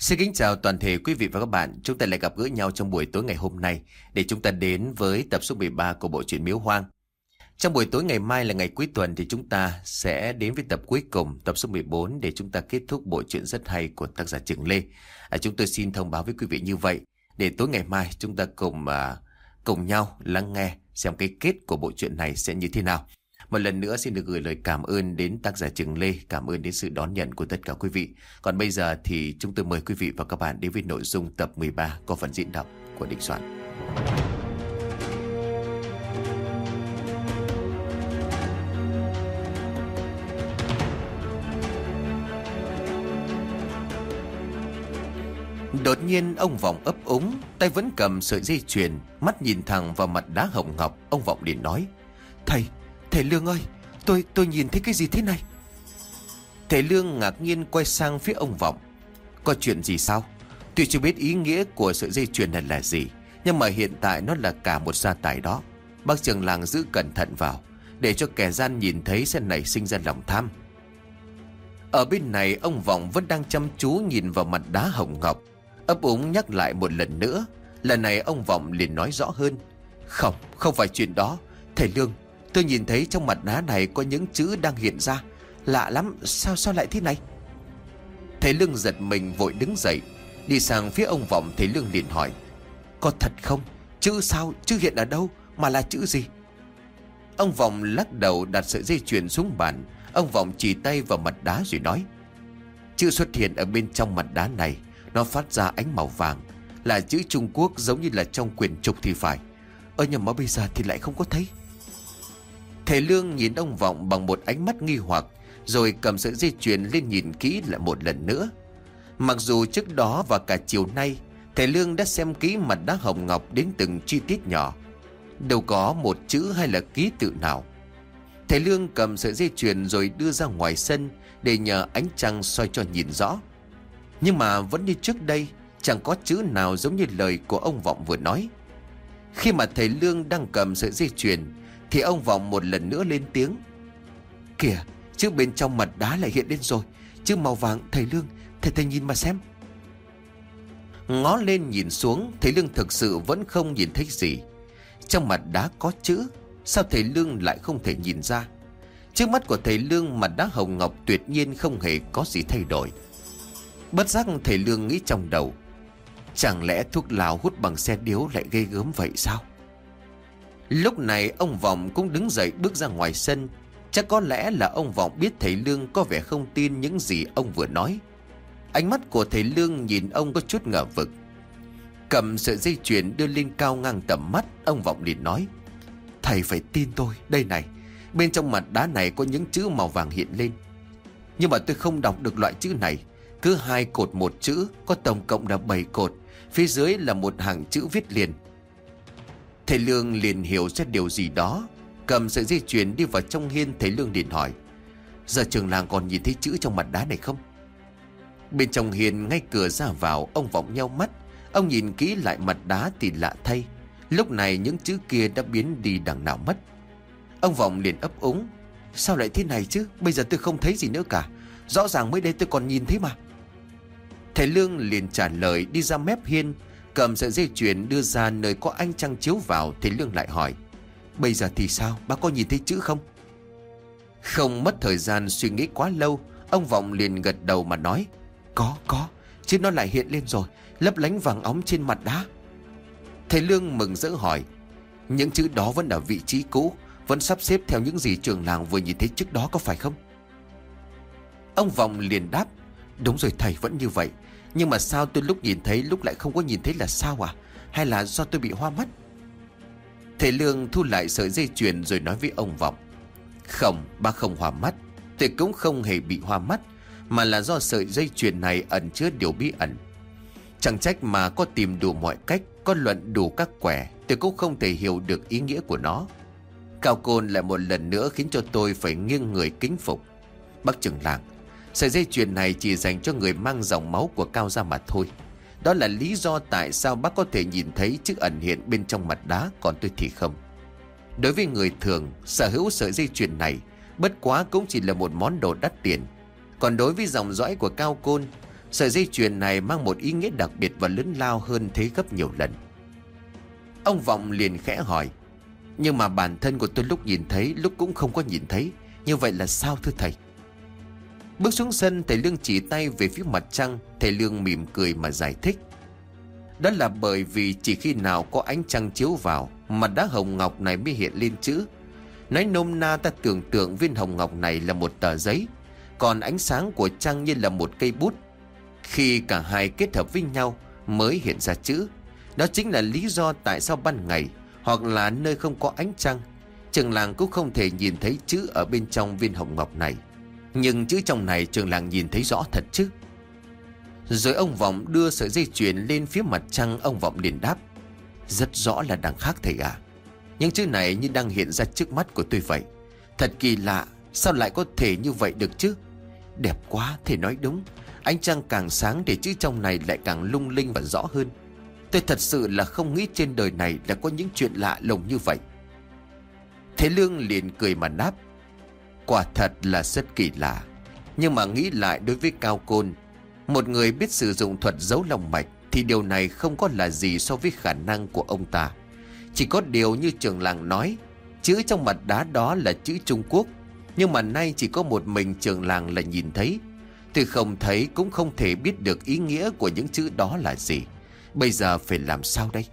Xin kính chào toàn thể quý vị và các bạn. Chúng ta lại gặp gỡ nhau trong buổi tối ngày hôm nay để chúng ta đến với tập số 13 của bộ truyện Miếu Hoang. Trong buổi tối ngày mai là ngày cuối tuần thì chúng ta sẽ đến với tập cuối cùng, tập số 14 để chúng ta kết thúc bộ truyện rất hay của tác giả Trường Lê. Chúng tôi xin thông báo với quý vị như vậy để tối ngày mai chúng ta cùng nhau lắng nghe xem cái kết của bộ truyện này sẽ như thế nào. Một lần nữa xin được gửi lời cảm ơn đến tác giả Trường Lê, cảm ơn đến sự đón nhận của tất cả quý vị. Còn bây giờ thì chúng tôi mời quý vị và các bạn đến với nội dung tập 13 có phần diễn đọc của Đình Soạn. Đột nhiên ông Vọng ấp úng, tay vẫn cầm sợi dây chuyền, mắt nhìn thẳng vào mặt đá hồng ngọc. Ông Vọng liền nói: Thầy Lương ơi, tôi nhìn thấy cái gì thế này? Thầy Lương ngạc nhiên quay sang phía ông Vọng. Có chuyện gì sao? Tuy chưa biết ý nghĩa của sợi dây chuyền này là gì, nhưng mà hiện tại nó là cả một gia tài đó. Bác trưởng làng giữ cẩn thận vào, để cho kẻ gian nhìn thấy sẽ nảy sinh ra lòng tham. Ở bên này ông Vọng vẫn đang chăm chú nhìn vào mặt đá hồng ngọc, ấp úng nhắc lại một lần nữa. Lần này ông Vọng liền nói rõ hơn: Không phải chuyện đó. Thầy Lương, tôi nhìn thấy trong mặt đá này có những chữ đang hiện ra. Lạ lắm, sao lại thế này? Thầy Lương giật mình vội đứng dậy, đi sang phía ông Vọng. Thầy Lương liền hỏi: Có thật không? Chữ sao? Chữ hiện ở đâu? Mà là chữ gì? Ông Vọng lắc đầu, đặt sợi dây chuyền xuống bàn. Ông Vọng chỉ tay vào mặt đá rồi nói: Chữ xuất hiện ở bên trong mặt đá này, nó phát ra ánh màu vàng, là chữ Trung Quốc, giống như là trong quyển trục thì phải. Nhưng mà bây giờ thì lại không có thấy. Thầy Lương nhìn ông Vọng bằng một ánh mắt nghi hoặc, rồi cầm sợi dây chuyền lên nhìn kỹ lại một lần nữa. Mặc dù trước đó và cả chiều nay thầy Lương đã xem kỹ mặt đá hồng ngọc đến từng chi tiết nhỏ, đâu có một chữ hay là ký tự nào. Thầy Lương cầm sợi dây chuyền rồi đưa ra ngoài sân để nhờ ánh trăng soi cho nhìn rõ. Nhưng mà vẫn như trước đây, chẳng có chữ nào giống như lời của ông Vọng vừa nói. Khi mà thầy Lương đang cầm sợi dây chuyền thì ông Vọng một lần nữa lên tiếng: Kìa, chữ bên trong mặt đá lại hiện lên rồi. Chữ màu vàng. Thầy Lương, thầy nhìn mà xem. Ngó lên nhìn xuống, thầy Lương thực sự vẫn không nhìn thấy gì. Trong mặt đá có chữ, sao thầy Lương lại không thể nhìn ra? Trước mắt của thầy Lương, mặt đá hồng ngọc tuyệt nhiên không hề có gì thay đổi. Bất giác thầy Lương nghĩ trong đầu: Chẳng lẽ thuốc lào hút bằng xe điếu lại ghê gớm vậy sao? Lúc này ông Vọng cũng đứng dậy bước ra ngoài sân. Chắc có lẽ là ông Vọng biết thầy Lương có vẻ không tin những gì ông vừa nói. Ánh mắt của thầy Lương nhìn ông có chút ngờ vực. Cầm sợi dây chuyền đưa lên cao ngang tầm mắt, ông Vọng liền nói: Thầy phải tin tôi, đây này, bên trong mặt đá này có những chữ màu vàng hiện lên. Nhưng mà tôi không đọc được loại chữ này. Cứ 2 cột một chữ, có tổng cộng là 7 cột. Phía dưới là một hàng chữ viết liền. Thầy Lương liền hiểu ra điều gì đó, cầm sợi dây chuyền đi vào trong hiên. Thầy Lương liền hỏi: Giờ trường làng còn nhìn thấy chữ trong mặt đá này không? Bên trong hiên ngay cửa ra vào, ông Vọng nheo mắt. Ông nhìn kỹ lại mặt đá thì lạ thay, lúc này những chữ kia đã biến đi đằng nào mất. Ông Vọng liền ấp úng: Sao lại thế này chứ? Bây giờ tôi không thấy gì nữa cả. Rõ ràng mới đây tôi còn nhìn thấy mà. Thầy Lương liền trả lời, đi ra mép hiên, cầm sợi dây chuyền đưa ra nơi có ánh trăng chiếu vào. Thầy Lương lại hỏi: Bây giờ thì sao? Bác có nhìn thấy chữ không? Không mất thời gian suy nghĩ quá lâu, ông Vọng liền gật đầu mà nói: Có, chứ nó lại hiện lên rồi, lấp lánh vàng óng trên mặt đá. Thầy Lương mừng rỡ hỏi: Những chữ đó vẫn ở vị trí cũ, vẫn sắp xếp theo những gì trường làng vừa nhìn thấy trước đó, có phải không? Ông Vọng liền đáp: Đúng rồi thầy, vẫn như vậy. Nhưng mà sao tôi lúc nhìn thấy lúc lại không có nhìn thấy là sao à? Hay là do tôi bị hoa mắt? Thầy Lương thu lại sợi dây chuyền rồi nói với ông Vọng: Không, bác không hoa mắt. Tôi cũng không hề bị hoa mắt, mà là do sợi dây chuyền này ẩn chứa điều bí ẩn. Chẳng trách mà có tìm đủ mọi cách, có luận đủ các quẻ, tôi cũng không thể hiểu được ý nghĩa của nó. Cao Côn lại một lần nữa khiến cho tôi phải nghiêng người kính phục. Bác trưởng làng, sợi dây chuyền này chỉ dành cho người mang dòng máu của Cao gia mà thôi. Đó là lý do tại sao bác có thể nhìn thấy chữ ẩn hiện bên trong mặt đá, còn tôi thì không. Đối với người thường, sở hữu sợi dây chuyền này bất quá cũng chỉ là một món đồ đắt tiền. Còn đối với dòng dõi của Cao Côn, Sợi dây chuyền này mang một ý nghĩa đặc biệt và lớn lao hơn thế gấp nhiều lần. Ông Vọng liền khẽ hỏi: nhưng mà bản thân của tôi lúc nhìn thấy, lúc cũng không có nhìn thấy, như vậy là sao thưa thầy? Bước xuống sân, thầy Lương chỉ tay về phía mặt trăng. Thầy Lương mỉm cười mà giải thích: đó là bởi vì chỉ khi nào có ánh trăng chiếu vào, mặt đá hồng ngọc này mới hiện lên chữ. Nói nôm na, ta tưởng tượng viên hồng ngọc này là một tờ giấy, còn ánh sáng của trăng như là một cây bút. Khi cả hai kết hợp với nhau mới hiện ra chữ. Đó chính là lý do tại sao ban ngày hoặc là nơi không có ánh trăng, trường làng cũng không thể nhìn thấy chữ ở bên trong viên hồng ngọc này. Nhưng chữ trong này trường làng nhìn thấy rõ thật chứ? Rồi ông Vọng đưa sợi dây chuyền lên phía mặt trăng. Ông Vọng liền đáp: rất rõ là đằng khác thầy ạ. Những chữ này như đang hiện ra trước mắt của tôi vậy. Thật kỳ lạ, sao lại có thể như vậy được chứ? Đẹp quá, thầy nói đúng. Ánh trăng càng sáng thì chữ trong này lại càng lung linh và rõ hơn. Tôi thật sự là không nghĩ trên đời này là có những chuyện lạ lùng như vậy. Thầy Lương liền cười mà đáp: quả thật là rất kỳ lạ. Nhưng mà nghĩ lại, đối với Cao Côn, một người biết sử dụng thuật giấu lòng mạch, thì điều này không có là gì so với khả năng của ông ta. Chỉ có điều như trường làng nói, chữ trong mặt đá đó là chữ Trung Quốc. Nhưng mà nay chỉ có một mình trường làng là nhìn thấy. Tôi không thấy cũng không thể biết được ý nghĩa của những chữ đó là gì. Bây giờ phải làm sao đây?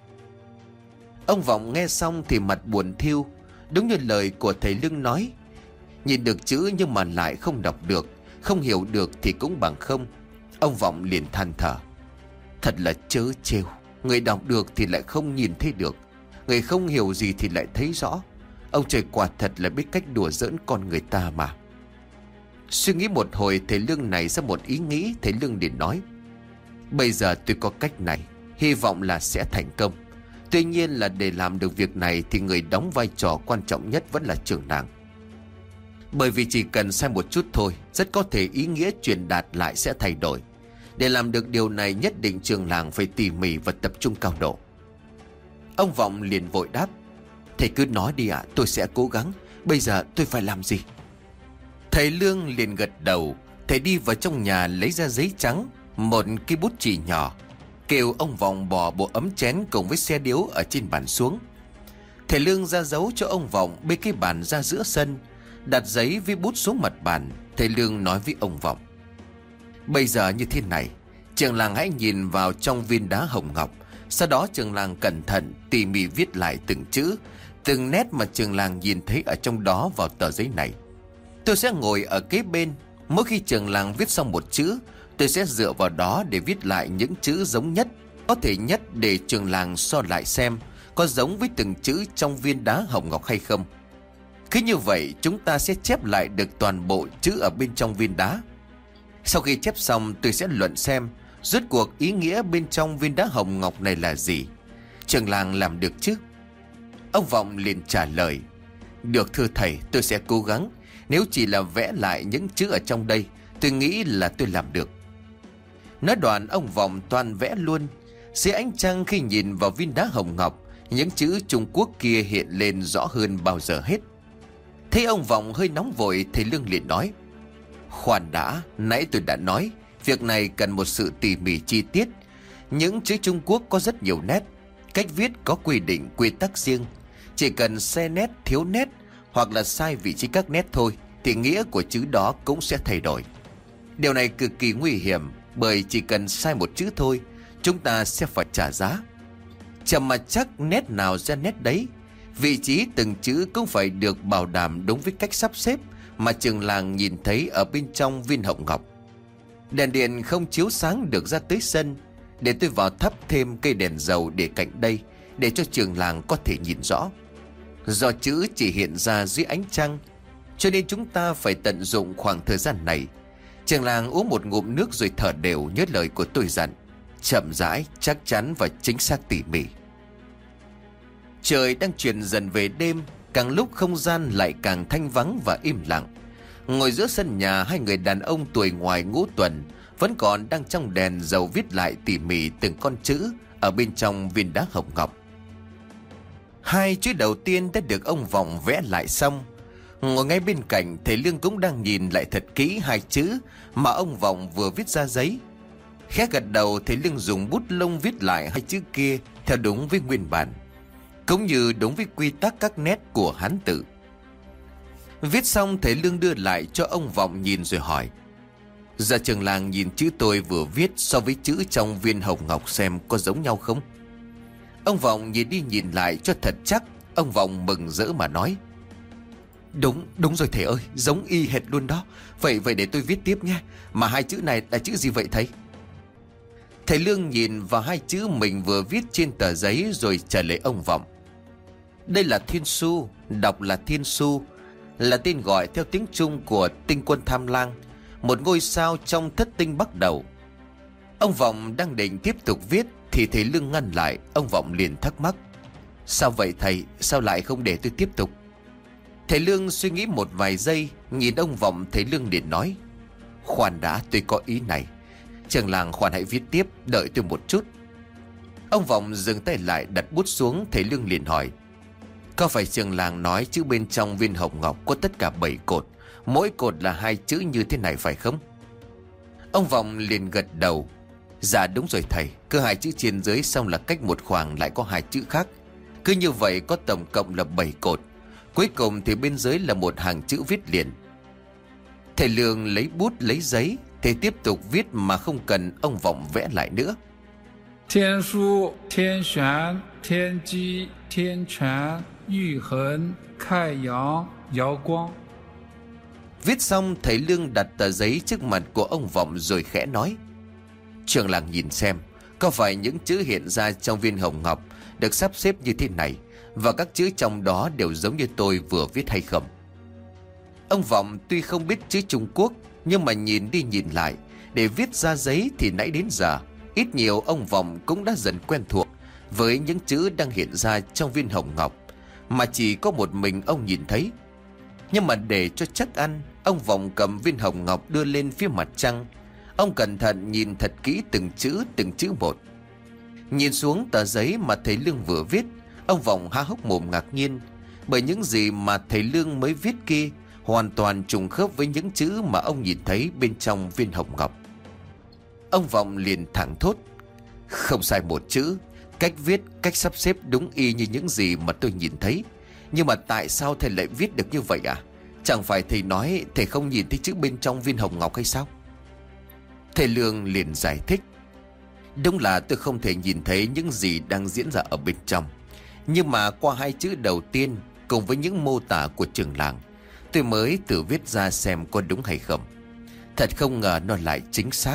Ông Vọng nghe xong thì mặt buồn thiu. Đúng như lời của thầy Lương nói, nhìn được chữ nhưng mà lại không đọc được, không hiểu được thì cũng bằng không. Ông Vọng liền than thở: thật là trớ trêu. Người đọc được thì lại không nhìn thấy được, người không hiểu gì thì lại thấy rõ. Ông trời quả thật là biết cách đùa giỡn con người ta mà. Suy nghĩ một hồi, thầy Lương này ra một ý nghĩ. Thầy Lương liền nói: bây giờ tôi có cách này, hy vọng là sẽ thành công. Tuy nhiên là để làm được việc này thì người đóng vai trò quan trọng nhất vẫn là trưởng làng. Bởi vì chỉ cần sai một chút thôi, rất có thể ý nghĩa truyền đạt lại sẽ thay đổi. Để làm được điều này, nhất định trưởng làng phải tỉ mỉ và tập trung cao độ. Ông Vọng liền vội đáp: thầy cứ nói đi ạ, tôi sẽ cố gắng. Bây giờ tôi phải làm gì? Thầy Lương liền gật đầu. Thầy đi vào trong nhà lấy ra giấy trắng, một cái bút chì nhỏ, kêu ông Vọng bỏ bộ ấm chén cùng với xe điếu ở trên bàn xuống. Thầy Lương ra dấu cho ông Vọng bê cái bàn ra giữa sân, đặt giấy với bút xuống mặt bàn. Thầy Lương nói với ông Vọng: bây giờ như thế này, trường làng hãy nhìn vào trong viên đá hồng ngọc. Sau đó trường làng cẩn thận tỉ mỉ viết lại từng chữ, từng nét mà trường làng nhìn thấy ở trong đó vào tờ giấy này. Tôi sẽ ngồi ở kế bên. Mỗi khi trường làng viết xong một chữ, tôi sẽ dựa vào đó để viết lại những chữ giống nhất, có thể nhất, để trường làng so lại xem có giống với từng chữ trong viên đá hồng ngọc hay không. Cứ như vậy chúng ta sẽ chép lại được toàn bộ chữ ở bên trong viên đá. Sau khi chép xong, tôi sẽ luận xem rốt cuộc ý nghĩa bên trong viên đá hồng ngọc này là gì. Trường làng làm được chứ? Ông Vọng liền trả lời: được thưa thầy, tôi sẽ cố gắng. Nếu chỉ là vẽ lại những chữ ở trong đây, tôi nghĩ là tôi làm được. Nói đoạn, ông Vọng toàn vẽ luôn. Dưới ánh trăng, khi nhìn vào viên đá hồng ngọc, những chữ Trung Quốc kia hiện lên rõ hơn bao giờ hết. Thấy ông Vọng hơi nóng vội, thầy Lương liền nói: khoan đã, nãy tôi đã nói, việc này cần một sự tỉ mỉ chi tiết. Những chữ Trung Quốc có rất nhiều nét, cách viết có quy định quy tắc riêng. Chỉ cần sai nét, thiếu nét hoặc là sai vị trí các nét thôi thì nghĩa của chữ đó cũng sẽ thay đổi. Điều này cực kỳ nguy hiểm, bởi chỉ cần sai một chữ thôi, chúng ta sẽ phải trả giá. Chậm mà chắc nét nào ra nét đấy. Vị trí từng chữ cũng phải được bảo đảm đúng với cách sắp xếp mà trường làng nhìn thấy ở bên trong viên hồng ngọc. Đèn điện không chiếu sáng được ra tới sân, để tôi vào thắp thêm cây đèn dầu để cạnh đây, để cho trường làng có thể nhìn rõ. Do chữ chỉ hiện ra dưới ánh trăng, cho nên chúng ta phải tận dụng khoảng thời gian này. Trường làng uống một ngụm nước rồi thở đều, nhớ lời của tôi dặn: chậm rãi, chắc chắn và chính xác tỉ mỉ. Trời đang chuyển dần về đêm, càng lúc không gian lại càng thanh vắng và im lặng. Ngồi giữa sân nhà, hai người đàn ông tuổi ngoài ngũ tuần vẫn còn đang trong đèn dầu viết lại tỉ mỉ từng con chữ ở bên trong viên đá hồng ngọc. Hai chữ đầu tiên đã được ông Vọng vẽ lại xong. Ngồi ngay bên cạnh, thầy Lương cũng đang nhìn lại thật kỹ hai chữ mà ông Vọng vừa viết ra giấy. Khẽ gật đầu, thầy Lương dùng bút lông viết lại hai chữ kia theo đúng với nguyên bản, cũng như đúng với quy tắc các nét của Hán tự. Viết xong, thầy Lương đưa lại cho ông Vọng nhìn rồi hỏi: Dạ trường làng nhìn chữ tôi vừa viết so với chữ trong viên hồng ngọc xem có giống nhau không? Ông Vọng nhìn đi nhìn lại cho thật chắc. Ông Vọng mừng rỡ mà nói: Đúng rồi thầy ơi, giống y hệt luôn đó. Vậy để tôi viết tiếp nhé. Mà hai chữ này là chữ gì vậy thầy? Thầy Lương nhìn vào hai chữ mình vừa viết trên tờ giấy rồi trả lời ông Vọng: Đây là Thiên Su, đọc là Thiên Su, là tên gọi theo tiếng Trung của tinh quân Tham Lang, một ngôi sao trong thất tinh bắt đầu. Ông Vọng đang định tiếp tục viết thì thầy Lương ngăn lại. Ông Vọng liền thắc mắc: Sao vậy thầy, sao lại không để tôi tiếp tục? Thầy Lương suy nghĩ một vài giây, nhìn ông Vọng, thầy Lương liền nói: Khoan đã, tôi có ý này. Trường làng khoan hãy viết tiếp, đợi tôi một chút. Ông Vọng dừng tay lại, đặt bút xuống. Thầy Lương liền hỏi: Có phải trường làng nói chữ bên trong viên hồng ngọc có tất cả 7 cột, mỗi cột là hai chữ như thế này phải không? Ông Vọng liền gật đầu: Dạ đúng rồi thầy, cứ hai chữ trên dưới xong là cách một khoảng lại có hai chữ khác. Cứ như vậy có tổng cộng là 7 cột. Cuối cùng thì bên dưới là một hàng chữ viết liền. Thầy Lương lấy bút lấy giấy, thầy tiếp tục viết mà không cần ông Vọng vẽ lại nữa. Thiên Su, Thiên Xuan, Thiên机, Thiên Truyền, Yu Hần, Khai陽, Yào Quang. Viết xong, thầy Lương đặt tờ giấy trước mặt của ông Vọng rồi khẽ nói: Trường làng nhìn xem, có phải những chữ hiện ra trong viên hồng ngọc được sắp xếp như thế này, và các chữ trong đó đều giống như tôi vừa viết hay không? Ông Vọng tuy không biết chữ Trung Quốc, nhưng mà nhìn đi nhìn lại để viết ra giấy thì nãy đến giờ ít nhiều ông Vọng cũng đã dần quen thuộc với những chữ đang hiện ra trong viên hồng ngọc mà chỉ có một mình ông nhìn thấy. Nhưng mà để cho chắc ăn, ông Vọng cầm viên hồng ngọc đưa lên phía mặt trăng. Ông cẩn thận nhìn thật kỹ từng chữ một. Nhìn xuống tờ giấy mà thầy Lương vừa viết, ông Vọng há hốc mồm ngạc nhiên, bởi những gì mà thầy Lương mới viết kia hoàn toàn trùng khớp với những chữ mà ông nhìn thấy bên trong viên hồng ngọc. Ông Vọng liền thẳng thốt: Không sai một chữ, cách viết, cách sắp xếp đúng y như những gì mà tôi nhìn thấy. Nhưng mà tại sao thầy lại viết được như vậy à? Chẳng phải thầy nói thầy không nhìn thấy chữ bên trong viên hồng ngọc hay sao? Thầy Lương liền giải thích: Đúng là tôi không thể nhìn thấy những gì đang diễn ra ở bên trong, nhưng mà qua hai chữ đầu tiên cùng với những mô tả của trường làng, tôi mới tự viết ra xem có đúng hay không. Thật không ngờ nó lại chính xác.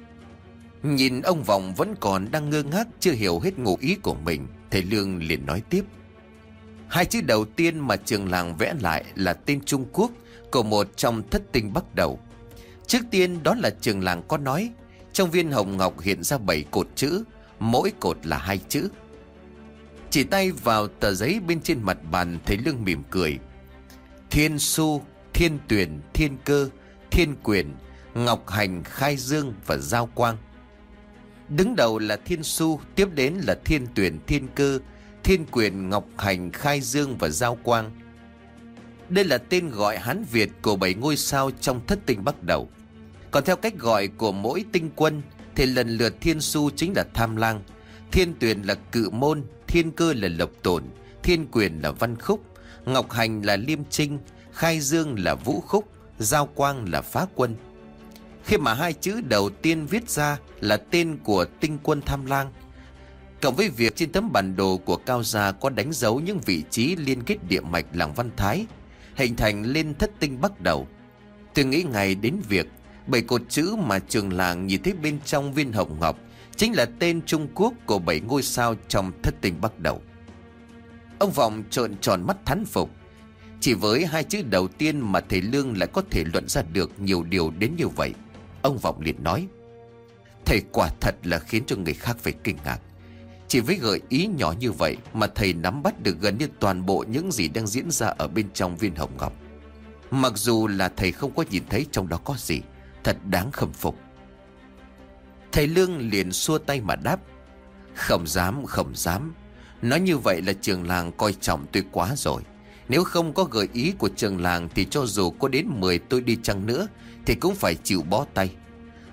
Nhìn ông Vọng vẫn còn đang ngơ ngác chưa hiểu hết ngụ ý của mình, thầy Lương liền nói tiếp: Hai chữ đầu tiên mà trường làng vẽ lại là tên Trung Quốc của một trong thất tinh bắt đầu. Trước tiên đó là trường làng có nói trong viên hồng ngọc hiện ra 7 cột chữ, mỗi cột là hai chữ. Chỉ tay vào tờ giấy bên trên mặt bàn, thầy Lương mỉm cười: Thiên Su, Thiên Tuyền, Thiên Cơ, Thiên Quyền, Ngọc Hành, Khai Dương và Giao Quang. Đứng đầu là Thiên Su, tiếp đến là Thiên Tuyền, Thiên Cơ, Thiên Quyền, Ngọc Hành, Khai Dương và Giao Quang. Đây là tên gọi Hán Việt của 7 ngôi sao trong thất tinh bắt đầu. Còn theo cách gọi của mỗi tinh quân thì lần lượt Thiên Su chính là Tham Lang, Thiên Tuyền là Cự Môn, Thiên Cơ là Lộc Tổn, Thiên Quyền là Văn Khúc, Ngọc Hành là Liêm Trinh, Khai Dương là Vũ Khúc, Giao Quang là Phá Quân. Khi mà hai chữ đầu tiên viết ra là tên của tinh quân Tham Lang, cộng với việc trên tấm bản đồ của Cao Gia có đánh dấu những vị trí liên kết địa mạch làng Văn Thái, hình thành lên thất tinh bắt đầu, tôi nghĩ ngay đến việc 7 cột chữ mà trường làng nhìn thấy bên trong viên hồng ngọc chính là tên Trung Quốc của 7 ngôi sao trong thất tinh bắt đầu. Ông Vọng trợn tròn mắt thán phục. Chỉ với hai chữ đầu tiên mà thầy Lương lại có thể luận ra được nhiều điều đến như vậy. Ông Vọng liền nói: Thầy quả thật là khiến cho người khác phải kinh ngạc. Chỉ với gợi ý nhỏ như vậy mà thầy nắm bắt được gần như toàn bộ những gì đang diễn ra ở bên trong viên hồng ngọc. Mặc dù là thầy không có nhìn thấy trong đó có gì, thật đáng khâm phục. Thầy Lương liền xua tay mà đáp: Không dám, không dám. Nói như vậy là trường làng coi trọng tôi quá rồi. Nếu không có gợi ý của trường làng thì cho dù có đến 10 tôi đi chăng nữa thì cũng phải chịu bó tay.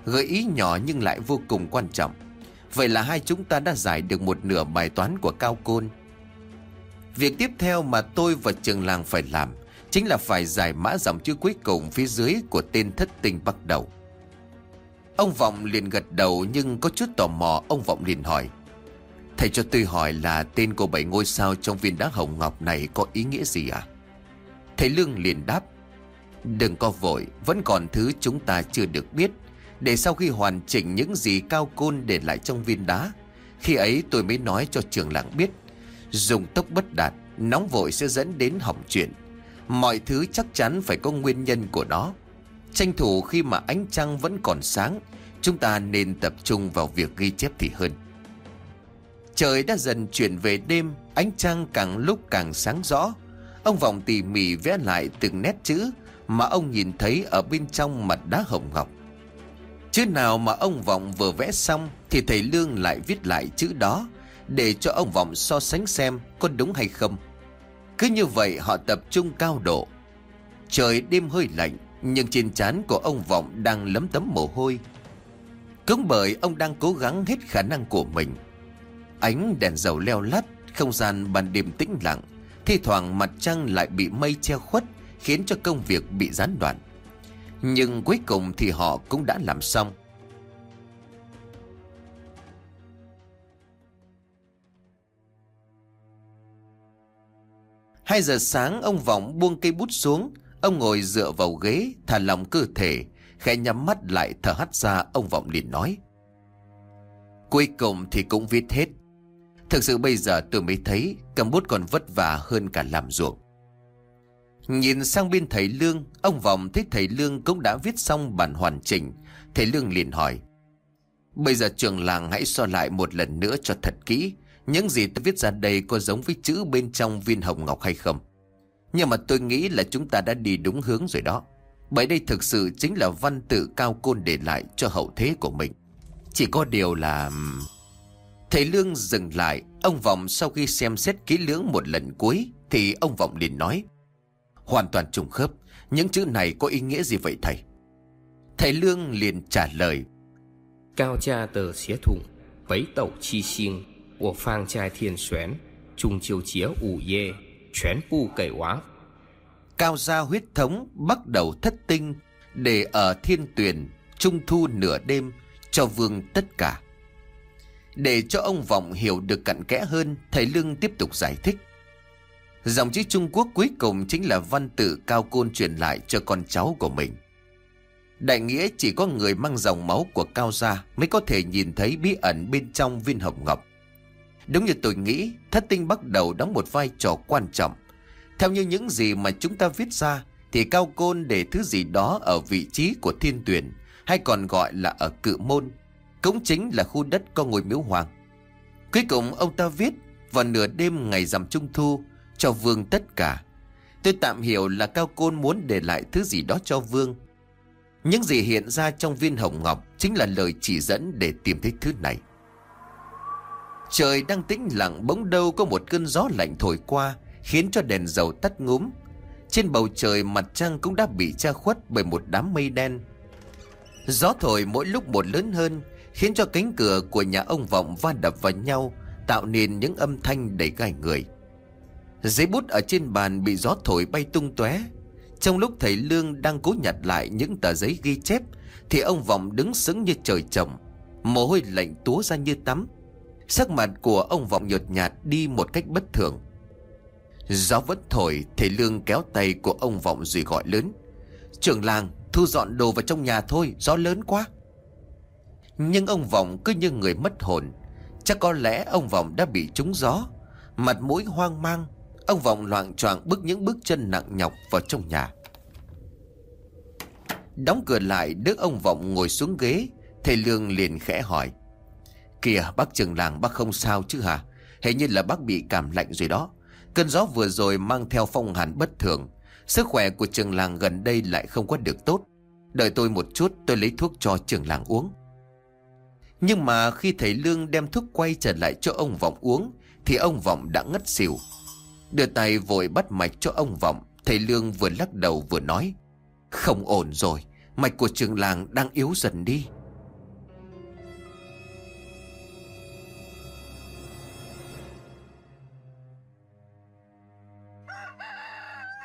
Gợi ý nhỏ nhưng lại vô cùng quan trọng. Vậy là hai chúng ta đã giải được một nửa bài toán của Cao Côn. Việc tiếp theo mà tôi và trường làng phải làm chính là phải giải mã dòng chữ cuối cùng phía dưới của tên thất tinh bắt đầu. Ông Vọng liền gật đầu, nhưng có chút tò mò, ông Vọng liền hỏi: thầy cho tôi hỏi là tên của 7 ngôi sao trong viên đá hồng ngọc này có ý nghĩa gì à? Thầy Lương liền đáp: đừng có vội, vẫn còn thứ chúng ta chưa được biết. Để sau khi hoàn chỉnh những gì Cao Côn để lại trong viên đá, khi ấy tôi mới nói cho trường làng biết. Dùng tốc bất đạt, nóng vội sẽ dẫn đến hỏng chuyện. Mọi thứ chắc chắn phải có nguyên nhân của nó. Tranh thủ khi mà ánh trăng vẫn còn sáng, chúng ta nên tập trung vào việc ghi chép thì hơn. Trời đã dần chuyển về đêm, ánh trăng càng lúc càng sáng rõ. Ông Vọng tỉ mỉ vẽ lại từng nét chữ mà ông nhìn thấy ở bên trong mặt đá hồng ngọc. Chữ nào mà ông Vọng vừa vẽ xong thì thầy Lương lại viết lại chữ đó, để cho ông Vọng so sánh xem có đúng hay không. Cứ như vậy họ tập trung cao độ. Trời đêm hơi lạnh, nhưng trên trán của ông Vọng đang lấm tấm mồ hôi. Cũng bởi ông đang cố gắng hết khả năng của mình. Ánh đèn dầu leo lắt, không gian ban đêm tĩnh lặng. Thi thoảng mặt trăng lại bị mây che khuất, khiến cho công việc bị gián đoạn. Nhưng cuối cùng thì họ cũng đã làm xong. Hai giờ sáng, ông Vọng buông cây bút xuống. Ông ngồi dựa vào ghế, thả lỏng cơ thể, khẽ nhắm mắt lại thở hắt ra. Ông Vọng liền nói: cuối cùng thì cũng viết hết. Thực sự bây giờ tôi mới thấy cầm bút còn vất vả hơn cả làm ruộng. Nhìn sang bên thầy Lương, ông Vọng thấy thầy Lương cũng đã viết xong bản hoàn chỉnh. Thầy Lương liền hỏi: bây giờ trường làng hãy so lại một lần nữa cho thật kỹ. Những gì tôi viết ra đây có giống với chữ bên trong viên hồng ngọc hay không? Nhưng mà tôi nghĩ là chúng ta đã đi đúng hướng rồi đó. Bởi đây thực sự chính là văn tự Cao Côn để lại cho hậu thế của mình. Chỉ có điều là... Thầy Lương dừng lại. Ông Vọng sau khi xem xét kỹ lưỡng một lần cuối thì ông Vọng liền nói: hoàn toàn trùng khớp. Những chữ này có ý nghĩa gì vậy thầy? Thầy Lương liền trả lời: Cao gia de xie thùng,北斗七星，我放在天旋，中秋节午夜，全部给王。 Cao gia huyết thống, bắt đầu thất tinh, để ở thiên tuyển, trung thu nửa đêm, cho vương tất cả. Để cho ông Vọng hiểu được cặn kẽ hơn, thầy Lương tiếp tục giải thích. Dòng chữ Trung Quốc cuối cùng chính là văn tự Cao Côn truyền lại cho con cháu của mình. Đại nghĩa chỉ có người mang dòng máu của Cao gia mới có thể nhìn thấy bí ẩn bên trong viên hồng ngọc. Đúng như tôi nghĩ, thất tinh bắt đầu đóng một vai trò quan trọng. Theo như những gì mà chúng ta viết ra thì Cao Côn để thứ gì đó ở vị trí của thiên tuyển, hay còn gọi là ở Cự Môn, cũng chính là khu đất có ngôi miếu hoàng. Cuối cùng ông ta viết vào nửa đêm ngày rằm Trung thu, cho vương tất cả. Tôi tạm hiểu là Cao Côn muốn để lại thứ gì đó cho vương. Những gì hiện ra trong viên hồng ngọc chính là lời chỉ dẫn để tìm thấy thứ này. Trời đang tĩnh lặng, bỗng đâu có một cơn gió lạnh thổi qua, khiến cho đèn dầu tắt ngúm. Trên bầu trời mặt trăng cũng đã bị che khuất bởi một đám mây đen. Gió thổi mỗi lúc một lớn hơn, khiến cho cánh cửa của nhà ông Vọng va đập vào nhau, tạo nên những âm thanh đầy gai người. Giấy bút ở trên bàn bị gió thổi bay tung tóe. Trong lúc thầy Lương đang cố nhặt lại những tờ giấy ghi chép thì ông Vọng đứng sững như trời trồng, mồ hôi lạnh túa ra như tắm. Sắc mặt của ông Vọng nhợt nhạt đi một cách bất thường. Gió vẫn thổi, thầy Lương kéo tay của ông Vọng rồi gọi lớn: trưởng làng, thu dọn đồ vào trong nhà thôi, gió lớn quá. Nhưng ông Vọng cứ như người mất hồn. Chắc có lẽ ông Vọng đã bị trúng gió. Mặt mũi hoang mang, ông Vọng loạng choạng bước những bước chân nặng nhọc vào trong nhà. Đóng cửa lại, đứa ông Vọng ngồi xuống ghế. Thầy Lương liền khẽ hỏi: kìa bác trưởng làng, bác không sao chứ hả? Hình như là bác bị cảm lạnh rồi đó. Cơn gió vừa rồi mang theo phong hàn bất thường. Sức khỏe của trưởng làng gần đây lại không có được tốt. Đợi tôi một chút, tôi lấy thuốc cho trưởng làng uống. Nhưng mà khi thầy Lương đem thuốc quay trở lại cho ông Vọng uống thì ông Vọng đã ngất xỉu. Đưa tay vội bắt mạch cho ông Vọng. Thầy Lương vừa lắc đầu vừa nói: không ổn rồi, mạch của trưởng làng đang yếu dần đi.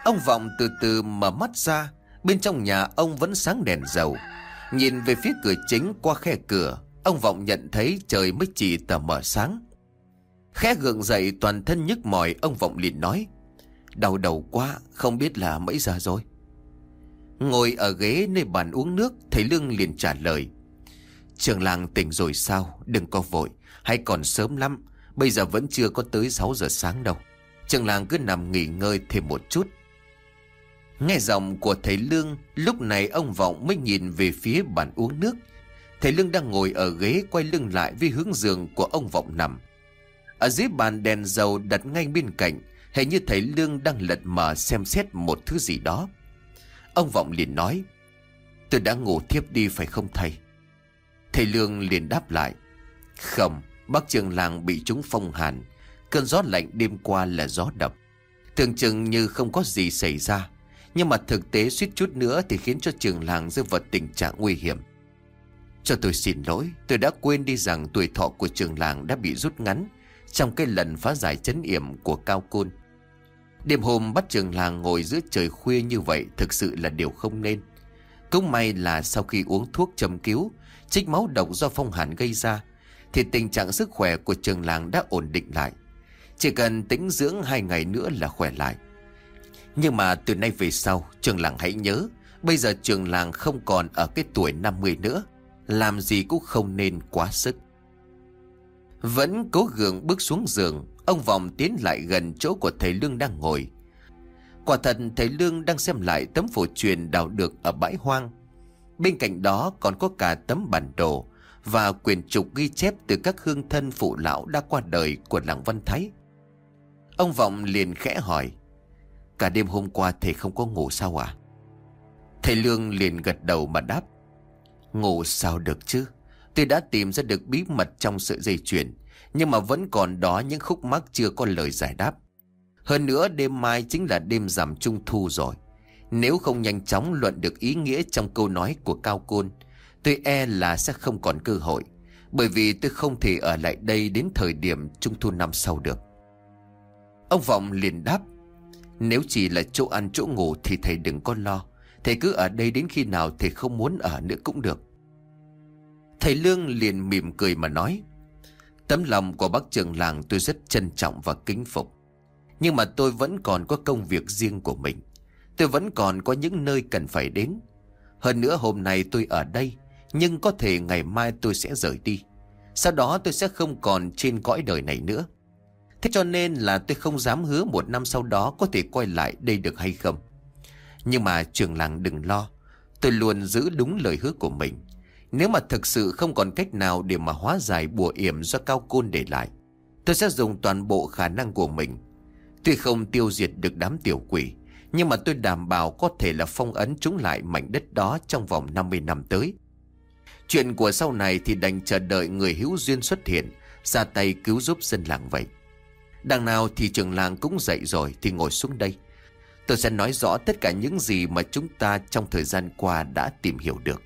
Ông Vọng từ từ mở mắt ra. Bên trong nhà ông vẫn sáng đèn dầu. Nhìn về phía cửa chính qua khe cửa, ông Vọng nhận thấy trời mới chỉ tờ mờ sáng. Khẽ gượng dậy toàn thân nhức mỏi, ông Vọng liền nói: "Đau đầu quá, không biết là mấy giờ rồi?" Ngồi ở ghế nơi bàn uống nước, thầy Lương liền trả lời: "Trường làng tỉnh rồi sao? Đừng có vội, hay còn sớm lắm. Bây giờ vẫn chưa có tới 6 giờ sáng đâu. Trường làng cứ nằm nghỉ ngơi thêm một chút." Nghe giọng của thầy Lương, lúc này ông Vọng mới nhìn về phía bàn uống nước. Thầy Lương đang ngồi ở ghế quay lưng lại với hướng giường của ông Vọng nằm. Ở dưới bàn đèn dầu đặt ngay bên cạnh, hình như thầy Lương đang lật mờ xem xét một thứ gì đó. Ông Vọng liền nói: "Tôi đã ngủ thiếp đi phải không thầy?" Thầy Lương liền đáp lại: "Không, bác trường làng bị trúng phong hàn. Cơn gió lạnh đêm qua là gió độc. Tưởng chừng như không có gì xảy ra, nhưng mà thực tế suýt chút nữa thì khiến cho trường làng rơi vào tình trạng nguy hiểm. Cho tôi xin lỗi, tôi đã quên đi rằng tuổi thọ của trường làng đã bị rút ngắn trong cái lần phá giải trấn yểm của Cao Côn. Đêm hôm bắt trường làng ngồi giữa trời khuya như vậy thực sự là điều không nên. Cũng may là sau khi uống thuốc châm cứu, trích máu độc do phong hàn gây ra, thì tình trạng sức khỏe của trường làng đã ổn định lại. Chỉ cần tĩnh dưỡng 2 ngày nữa là khỏe lại. Nhưng mà từ nay về sau, trường làng hãy nhớ, bây giờ trường làng không còn ở cái tuổi 50 nữa, làm gì cũng không nên quá sức." Vẫn cố gượng bước xuống giường, ông Vọng tiến lại gần chỗ của thầy Lương đang ngồi. Quả thật thầy Lương đang xem lại tấm phổ truyền đào được ở bãi hoang. Bên cạnh đó còn có cả tấm bản đồ và quyển trục ghi chép từ các hương thân phụ lão đã qua đời của làng Văn Thái. Ông Vọng liền khẽ hỏi: "Cả đêm hôm qua thầy không có ngủ sao à?" Thầy Lương liền gật đầu mà đáp: "Ngủ sao được chứ. Tôi đã tìm ra được bí mật trong sợi dây chuyền, nhưng mà vẫn còn đó những khúc mắc chưa có lời giải đáp. Hơn nữa đêm mai chính là đêm rằm Trung Thu rồi. Nếu không nhanh chóng luận được ý nghĩa trong câu nói của Cao Côn, tôi e là sẽ không còn cơ hội, bởi vì tôi không thể ở lại đây đến thời điểm Trung Thu năm sau được." Ông Vọng liền đáp: "Nếu chỉ là chỗ ăn chỗ ngủ thì thầy đừng có lo. Thầy cứ ở đây đến khi nào thầy không muốn ở nữa cũng được." Thầy Lương liền mỉm cười mà nói: "Tấm lòng của bác trưởng làng tôi rất trân trọng và kính phục. Nhưng mà tôi vẫn còn có công việc riêng của mình. Tôi vẫn còn có những nơi cần phải đến. Hơn nữa hôm nay tôi ở đây, nhưng có thể ngày mai tôi sẽ rời đi. Sau đó tôi sẽ không còn trên cõi đời này nữa. Thế cho nên là tôi không dám hứa 1 năm sau đó có thể quay lại đây được hay không. Nhưng mà trưởng làng đừng lo, tôi luôn giữ đúng lời hứa của mình. Nếu mà thực sự không còn cách nào để mà hóa giải bùa yểm do Cao Côn để lại, tôi sẽ dùng toàn bộ khả năng của mình. Tuy không tiêu diệt được đám tiểu quỷ, nhưng mà tôi đảm bảo có thể là phong ấn chúng lại mảnh đất đó trong vòng 50 năm tới. Chuyện của sau này thì đành chờ đợi người hữu duyên xuất hiện, ra tay cứu giúp dân làng vậy. Đằng nào thì trưởng làng cũng dậy rồi thì ngồi xuống đây. Tôi sẽ nói rõ tất cả những gì mà chúng ta trong thời gian qua đã tìm hiểu được."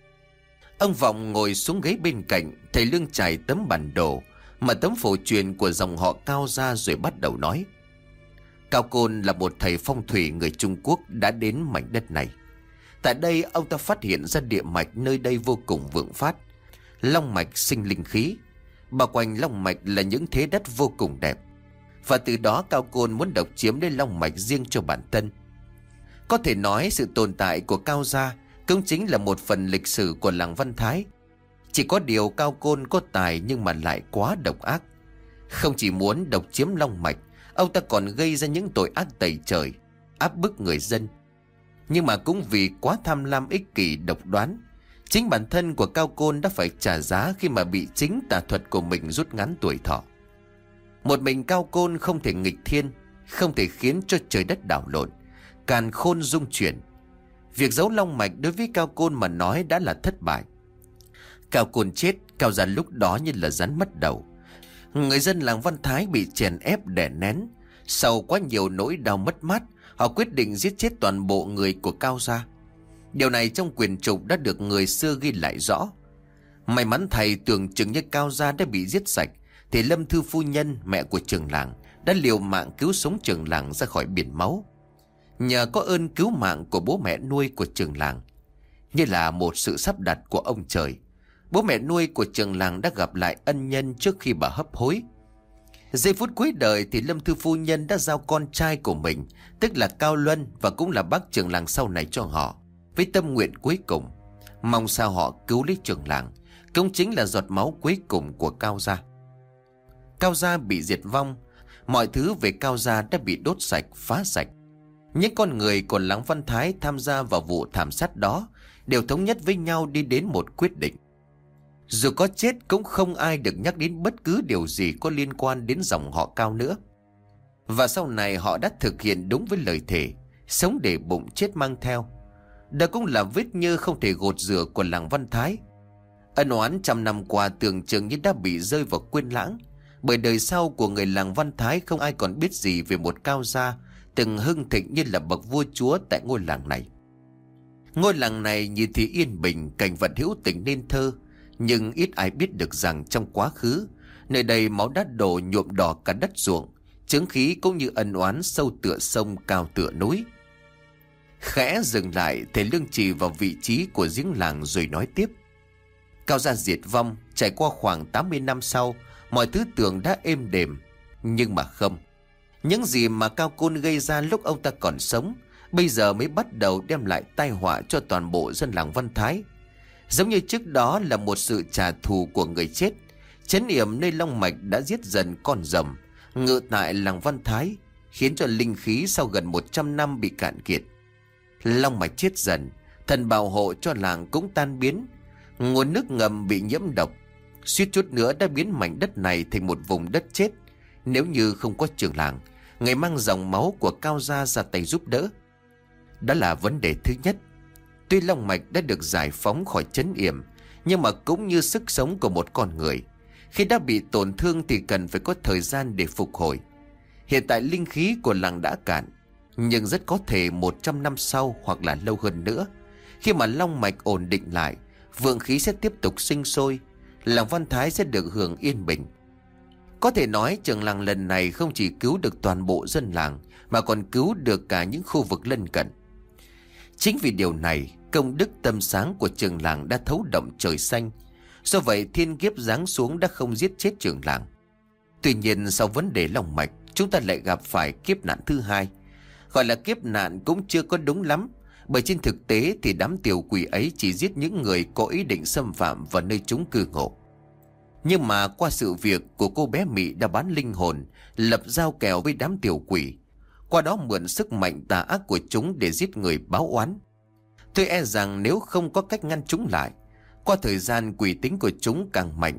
Ông Vọng ngồi xuống ghế bên cạnh, thầy Lương trải tấm bản đồ mà tấm phổ truyền của dòng họ Cao ra, rồi bắt đầu nói: "Cao Côn là một thầy phong thủy người Trung Quốc đã đến mảnh đất này. Tại đây ông ta phát hiện ra địa mạch nơi đây vô cùng vượng phát, long mạch sinh linh khí, bao quanh long mạch là những thế đất vô cùng đẹp. Và từ đó Cao Côn muốn độc chiếm lấy long mạch riêng cho bản thân. Có thể nói sự tồn tại của Cao gia cũng chính là một phần lịch sử của làng Văn Thái. Chỉ có điều Cao Côn có tài nhưng mà lại quá độc ác. Không chỉ muốn độc chiếm long mạch, ông ta còn gây ra những tội ác tày trời, áp bức người dân. Nhưng mà cũng vì quá tham lam ích kỷ độc đoán, chính bản thân của Cao Côn đã phải trả giá khi mà bị chính tà thuật của mình rút ngắn tuổi thọ. Một mình Cao Côn không thể nghịch thiên, không thể khiến cho trời đất đảo lộn, càn khôn rung chuyển. Việc giấu long mạch đối với Cao Côn mà nói đã là thất bại. Cao Côn chết, Cao gia lúc đó như là rắn mất đầu. Người dân làng Văn Thái bị chèn ép đè nén. Sau quá nhiều nỗi đau mất mát, họ quyết định giết chết toàn bộ người của Cao gia. Điều này trong quyển trục đã được người xưa ghi lại rõ. May mắn thầy tưởng chừng như Cao gia đã bị giết sạch, thì Lâm Thư phu nhân, mẹ của trưởng làng, đã liều mạng cứu sống trưởng làng ra khỏi biển máu. nhờ có ơn cứu mạng của bố mẹ nuôi của trường làng. Như là một sự sắp đặt của ông trời, bố mẹ nuôi của trường làng đã gặp lại ân nhân trước khi bà hấp hối. Giây phút cuối đời thì Lâm Thư phu nhân đã giao con trai của mình, tức là Cao Luân và cũng là bác trường làng sau này cho họ, với tâm nguyện cuối cùng, mong sao họ cứu lấy trường làng, cũng chính là giọt máu cuối cùng của Cao gia. Cao gia bị diệt vong, mọi thứ về Cao gia đã bị đốt sạch, phá sạch. Những con người của làng Văn Thái tham gia vào vụ thảm sát đó đều thống nhất với nhau đi đến một quyết định. Dù có chết cũng không ai được nhắc đến bất cứ điều gì có liên quan đến dòng họ Cao nữa. Và sau này họ đã thực hiện đúng với lời thề, sống để bụng chết mang theo. Đó cũng là vết nhơ không thể gột rửa của làng Văn Thái. Ân oán trăm năm qua tưởng chừng như đã bị rơi vào quên lãng, bởi đời sau của người làng Văn Thái không ai còn biết gì về một Cao gia từng hưng thịnh như là bậc vua chúa tại ngôi làng này. Ngôi làng này nhìn thì yên bình, cảnh vật hữu tình nên thơ, nhưng ít ai biết được rằng trong quá khứ, nơi đây máu đã đổ nhuộm đỏ cả đất ruộng, chướng khí cũng như ân oán sâu tựa sông, cao tựa núi. Khẽ dừng lại, thầy Lương chỉ vào vị trí của giếng làng rồi nói tiếp. Cao gia diệt vong, trải qua khoảng 80 năm sau, mọi thứ tưởng đã êm đềm, nhưng mà không. Những gì mà Cao Côn gây ra lúc ông ta còn sống, bây giờ mới bắt đầu đem lại tai họa cho toàn bộ dân làng Văn Thái. Giống như trước đó là một sự trả thù của người chết, trấn yểm nơi long mạch đã giết dần con rồng, ngự tại làng Văn Thái, khiến cho linh khí sau gần 100 năm bị cạn kiệt. Long mạch chết dần, thần bảo hộ cho làng cũng tan biến, nguồn nước ngầm bị nhiễm độc, suýt chút nữa đã biến mảnh đất này thành một vùng đất chết. Nếu như không có trường làng, người mang dòng máu của Cao gia ra tay giúp đỡ. Đó là vấn đề thứ nhất. Tuy long mạch đã được giải phóng khỏi trấn yểm, nhưng mà cũng như sức sống của một con người, khi đã bị tổn thương thì cần phải có thời gian để phục hồi. Hiện tại linh khí của làng đã cạn, nhưng rất có thể 100 năm sau hoặc là lâu hơn nữa, khi mà long mạch ổn định lại, vượng khí sẽ tiếp tục sinh sôi, làng Văn Thái sẽ được hưởng yên bình. Có thể nói trường làng lần này không chỉ cứu được toàn bộ dân làng, mà còn cứu được cả những khu vực lân cận. Chính vì điều này, công đức tâm sáng của trường làng đã thấu động trời xanh. Do vậy thiên kiếp giáng xuống đã không giết chết trường làng. Tuy nhiên sau vấn đề long mạch, chúng ta lại gặp phải kiếp nạn thứ hai. Gọi là kiếp nạn cũng chưa có đúng lắm, bởi trên thực tế thì đám tiểu quỷ ấy chỉ giết những người có ý định xâm phạm vào nơi chúng cư ngụ. Nhưng mà qua sự việc của cô bé Mị đã bán linh hồn, lập giao kèo với đám tiểu quỷ, qua đó mượn sức mạnh tà ác của chúng để giết người báo oán. Tôi e rằng nếu không có cách ngăn chúng lại, qua thời gian quỷ tính của chúng càng mạnh,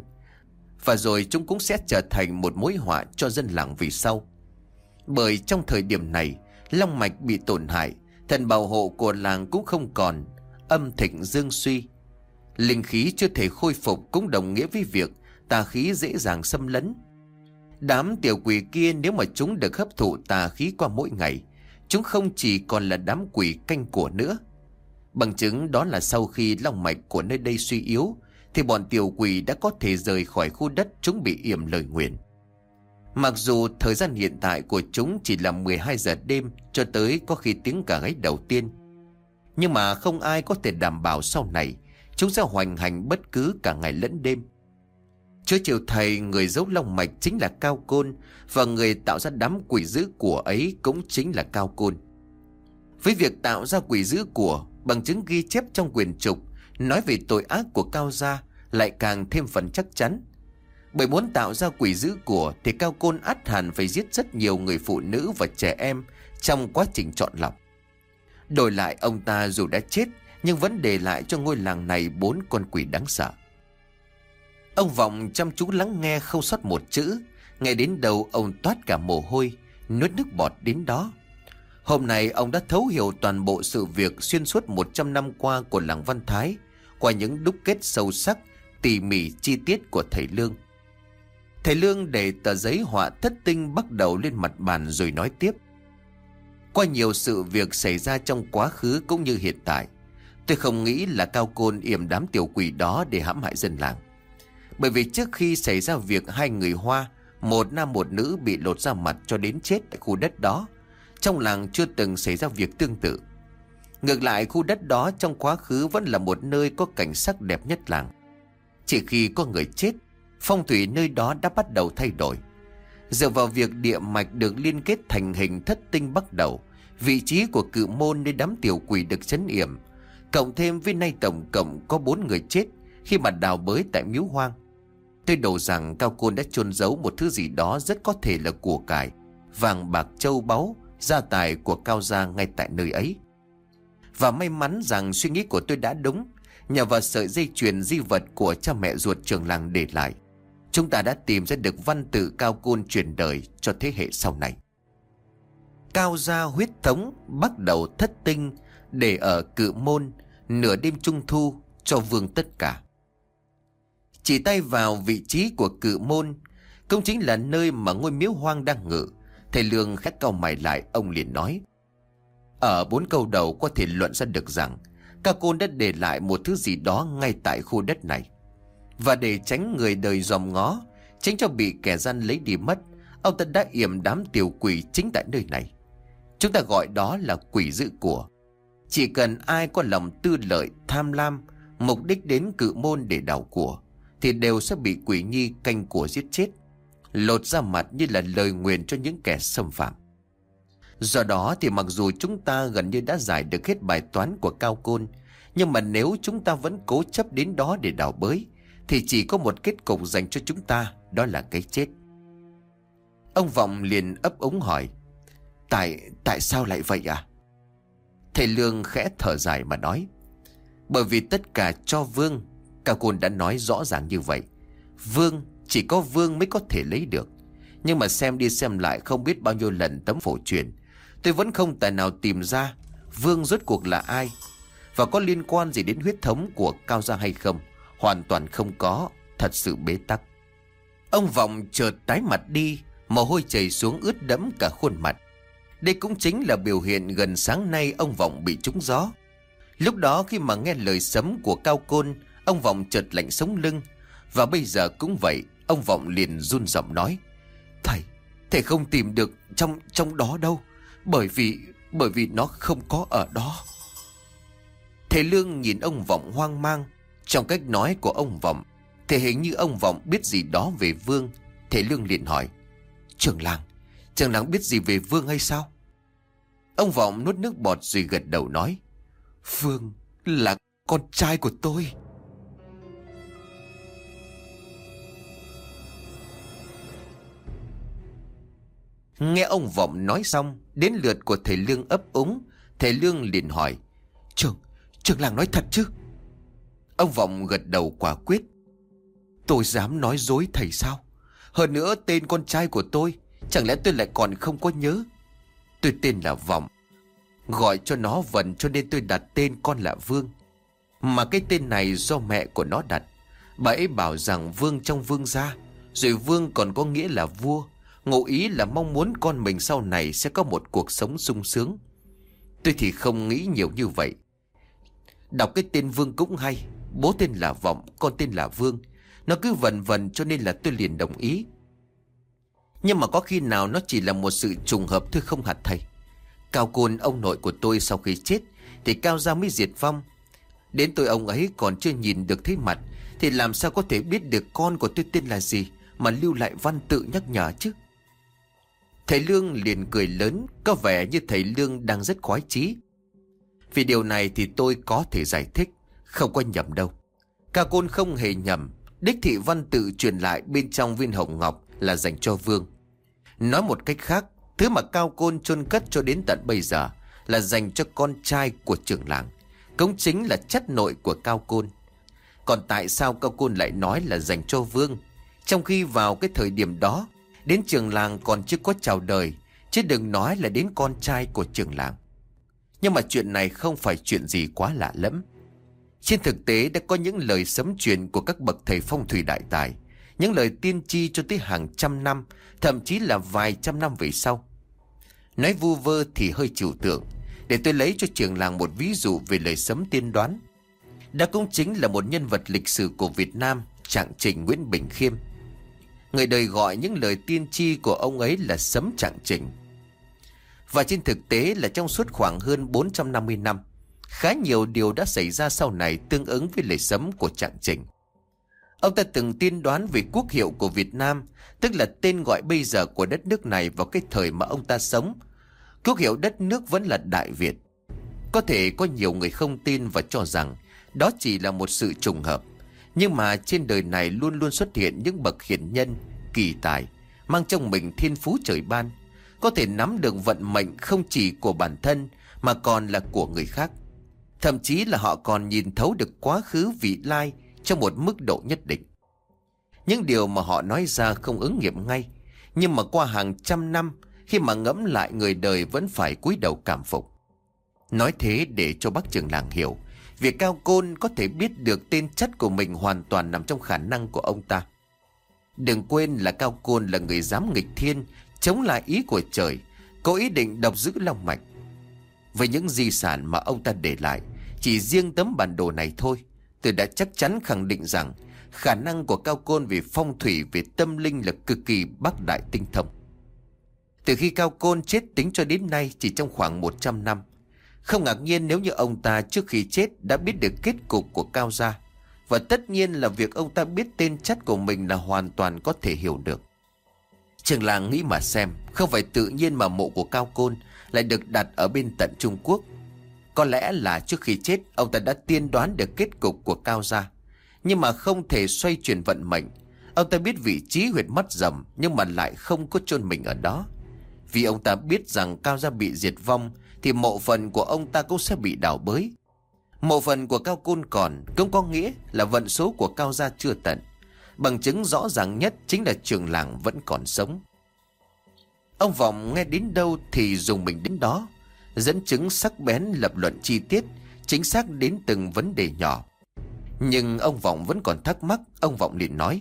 và rồi chúng cũng sẽ trở thành một mối họa cho dân làng vì sau. Bởi trong thời điểm này, long mạch bị tổn hại, thần bảo hộ của làng cũng không còn, âm thịnh dương suy. Linh khí chưa thể khôi phục cũng đồng nghĩa với việc tà khí dễ dàng xâm lấn. Đám tiểu quỷ kia nếu mà chúng được hấp thụ tà khí qua mỗi ngày, chúng không chỉ còn là đám quỷ canh của nữa. Bằng chứng đó là sau khi long mạch của nơi đây suy yếu, thì bọn tiểu quỷ đã có thể rời khỏi khu đất chúng bị yểm lời nguyền. Mặc dù thời gian hiện tại của chúng chỉ là 12 giờ đêm cho tới có khi tiếng cà gáy đầu tiên, nhưng mà không ai có thể đảm bảo sau này chúng sẽ hoành hành bất cứ cả ngày lẫn đêm. Chúa Triều Thầy, người giấu long mạch chính là Cao Côn, và người tạo ra đám quỷ dữ của ấy cũng chính là Cao Côn. Với việc tạo ra quỷ dữ của, bằng chứng ghi chép trong quyển trục nói về tội ác của Cao gia lại càng thêm phần chắc chắn. Bởi muốn tạo ra quỷ dữ của thì Cao Côn ắt hẳn phải giết rất nhiều người phụ nữ và trẻ em trong quá trình chọn lọc. Đổi lại ông ta dù đã chết nhưng vẫn để lại cho ngôi làng này 4 con quỷ đáng sợ. Ông Vọng chăm chú lắng nghe không sót một chữ, nghe đến đầu ông toát cả mồ hôi, nuốt nước bọt đến đó. Hôm nay ông đã thấu hiểu toàn bộ sự việc xuyên suốt 100 năm qua của làng Văn Thái qua những đúc kết sâu sắc, tỉ mỉ chi tiết của thầy Lương. Thầy Lương để tờ giấy họa thất tinh bắt đầu lên mặt bàn rồi nói tiếp. Qua nhiều sự việc xảy ra trong quá khứ cũng như hiện tại, tôi không nghĩ là Cao Côn yểm đám tiểu quỷ đó để hãm hại dân làng. Bởi vì trước khi xảy ra việc 2 người Hoa, một nam một nữ bị lột da mặt cho đến chết tại khu đất đó, trong làng chưa từng xảy ra việc tương tự. Ngược lại, khu đất đó trong quá khứ vẫn là một nơi có cảnh sắc đẹp nhất làng. Chỉ khi có người chết, phong thủy nơi đó đã bắt đầu thay đổi. Dựa vào việc địa mạch được liên kết thành hình thất tinh bắt đầu, vị trí của cự môn nơi đám tiểu quỷ được trấn yểm, cộng thêm với nay tổng cộng có 4 người chết khi mà đào bới tại miếu hoang. Tôi đổ rằng Cao Côn đã chôn giấu một thứ gì đó rất có thể là của cải, vàng bạc châu báu, gia tài của Cao gia ngay tại nơi ấy. Và may mắn rằng suy nghĩ của tôi đã đúng. Nhờ vào sợi dây chuyền di vật của cha mẹ ruột trường làng để lại, chúng ta đã tìm ra được văn tự Cao Côn truyền đời cho thế hệ sau này. Cao gia huyết thống bắt đầu thất tinh để ở cự môn nửa đêm trung thu cho vương tất cả. Chỉ tay vào vị trí của cự môn, cũng chính là nơi mà ngôi miếu hoang đang ngự. Thầy Lương khẽ cau mày lại, ông liền nói: ở 4 câu đầu có thể luận ra được rằng Cao Côn đã để lại một thứ gì đó ngay tại khu đất này. Và để tránh người đời dòm ngó, tránh cho bị kẻ gian lấy đi mất, ông ta đã yểm đám tiểu quỷ chính tại nơi này. Chúng ta gọi đó là quỷ giữ của. Chỉ cần ai có lòng tư lợi, tham lam, mục đích đến cự môn để đào của, thì đều sẽ bị quỷ nhi canh của giết chết, lột ra mặt như là lời nguyền cho những kẻ xâm phạm. Do đó thì mặc dù chúng ta gần như đã giải được hết bài toán của Cao Côn, nhưng mà nếu chúng ta vẫn cố chấp đến đó để đào bới, thì chỉ có một kết cục dành cho chúng ta, đó là cái chết. Ông Vọng liền ấp úng hỏi: Tại sao lại vậy à? Thầy Lương khẽ thở dài mà nói: bởi vì tất cả cho vương. Cao Côn đã nói rõ ràng như vậy. Vương, chỉ có vương mới có thể lấy được. Nhưng mà xem đi xem lại không biết bao nhiêu lần tấm phổ truyền, tôi vẫn không tài nào tìm ra vương rốt cuộc là ai, và có liên quan gì đến huyết thống của Cao gia hay không. Hoàn toàn không có, thật sự bế tắc. Ông Vọng chợt tái mặt đi, mồ hôi chảy xuống ướt đẫm cả khuôn mặt. Đây cũng chính là biểu hiện gần sáng nay ông Vọng bị trúng gió. Lúc đó khi mà nghe lời sấm của Cao Côn, ông Vọng chợt lạnh sống lưng. Và bây giờ cũng vậy, ông Vọng liền run giọng nói: Thầy không tìm được trong đó đâu, bởi vì nó không có ở đó. Thầy Lương nhìn ông Vọng hoang mang. Trong cách nói của ông Vọng thì hình như ông Vọng biết gì đó về vương. Thầy Lương liền hỏi: Trường làng biết gì về vương hay sao? Ông Vọng nuốt nước bọt rồi gật đầu nói: Vương là con trai của tôi. Nghe ông Vọng nói xong, đến lượt của thầy Lương ấp úng. Thầy Lương liền hỏi: Trường làng nói thật chứ? Ông Vọng gật đầu quả quyết: Tôi dám nói dối thầy sao? Hơn nữa tên con trai của tôi, chẳng lẽ tôi lại còn không có nhớ? Tôi tên là Vọng, gọi cho nó Vần, cho nên tôi đặt tên con là Vương. Mà cái tên này do mẹ của nó đặt. Bà ấy bảo rằng Vương trong vương gia, rồi Vương còn có nghĩa là vua, ngụ ý là mong muốn con mình sau này sẽ có một cuộc sống sung sướng. Tôi thì không nghĩ nhiều như vậy. Đọc cái tên Vương cũng hay. Bố tên là Vọng, con tên là Vương. Nó cứ vần cho nên là tôi liền đồng ý. Nhưng mà có khi nào nó chỉ là một sự trùng hợp thôi không hả thầy? Cao Côn ông nội của tôi sau khi chết thì Cao gia mới diệt vong. Đến tôi ông ấy còn chưa nhìn được thấy mặt, thì làm sao có thể biết được con của tôi tên là gì mà lưu lại văn tự nhắc nhở chứ? Thầy Lương liền cười lớn, có vẻ như thầy Lương đang rất khoái chí. Vì điều này thì tôi có thể giải thích, không có nhầm đâu. Cao Côn không hề nhầm. Đích thị văn tự truyền lại bên trong viên hồng ngọc là dành cho Vương. Nói một cách khác, thứ mà Cao Côn chôn cất cho đến tận bây giờ là dành cho con trai của trưởng làng, cũng chính là chất nội của Cao Côn. Còn tại sao Cao Côn lại nói là dành cho Vương, trong khi vào cái thời điểm đó đến trưởng làng còn chưa có chào đời, chứ đừng nói là đến con trai của trưởng làng. Nhưng mà chuyện này không phải chuyện gì quá lạ lẫm. Trên thực tế đã có những lời sấm truyền của các bậc thầy phong thủy đại tài, những lời tiên tri cho tới hàng trăm năm, thậm chí là vài trăm năm về sau. Nói vu vơ thì hơi trừu tượng. Để tôi lấy cho trường làng một ví dụ về lời sấm tiên đoán. Đó cũng chính là một nhân vật lịch sử của Việt Nam, Trạng Trình Nguyễn Bình Khiêm. Người đời gọi những lời tiên tri của ông ấy là sấm Trạng Trình. Và trên thực tế là trong suốt khoảng hơn 450 năm, khá nhiều điều đã xảy ra sau này tương ứng với lời sấm của Trạng Trình. Ông ta từng tiên đoán về quốc hiệu của Việt Nam, tức là tên gọi bây giờ của đất nước này vào cái thời mà ông ta sống. Quốc hiệu đất nước vẫn là Đại Việt. Có thể có nhiều người không tin và cho rằng đó chỉ là một sự trùng hợp. Nhưng mà trên đời này luôn luôn xuất hiện những bậc hiền nhân, kỳ tài, mang trong mình thiên phú trời ban, có thể nắm được vận mệnh không chỉ của bản thân mà còn là của người khác. Thậm chí là họ còn nhìn thấu được quá khứ vị lai trong một mức độ nhất định. Những điều mà họ nói ra không ứng nghiệm ngay, nhưng mà qua hàng trăm năm, khi mà ngẫm lại, người đời vẫn phải cúi đầu cảm phục. Nói thế để cho bác trưởng làng hiểu, việc Cao Côn có thể biết được tên chất của mình hoàn toàn nằm trong khả năng của ông ta. Đừng quên là Cao Côn là người dám nghịch thiên, chống lại ý của trời, có ý định độc giữ long mạch. Với những di sản mà ông ta để lại, chỉ riêng tấm bản đồ này thôi, tôi đã chắc chắn khẳng định rằng khả năng của Cao Côn về phong thủy, về tâm linh là cực kỳ bác đại tinh thông. Từ khi Cao Côn chết tính cho đến nay chỉ trong khoảng 100 năm. Không ngạc nhiên nếu như ông ta trước khi chết đã biết được kết cục của Cao gia. Và tất nhiên là việc ông ta biết tên chất của mình là hoàn toàn có thể hiểu được. Trường làng nghĩ mà xem, không phải tự nhiên mà mộ của Cao Côn lại được đặt ở bên tận Trung Quốc. Có lẽ là trước khi chết ông ta đã tiên đoán được kết cục của Cao gia. Nhưng mà không thể xoay chuyển vận mệnh. Ông ta biết vị trí huyệt mắt rầm, nhưng mà lại không có chôn mình ở đó. Vì ông ta biết rằng Cao gia bị diệt vong thì mộ phần của ông ta cũng sẽ bị đào bới. Mộ phần của Cao Côn còn cũng có nghĩa là vận số của Cao gia chưa tận. Bằng chứng rõ ràng nhất chính là trường làng vẫn còn sống. Ông Vọng nghe đến đâu thì dùng mình đến đó, dẫn chứng sắc bén, lập luận chi tiết, chính xác đến từng vấn đề nhỏ. Nhưng ông Vọng vẫn còn thắc mắc. Ông Vọng liền nói: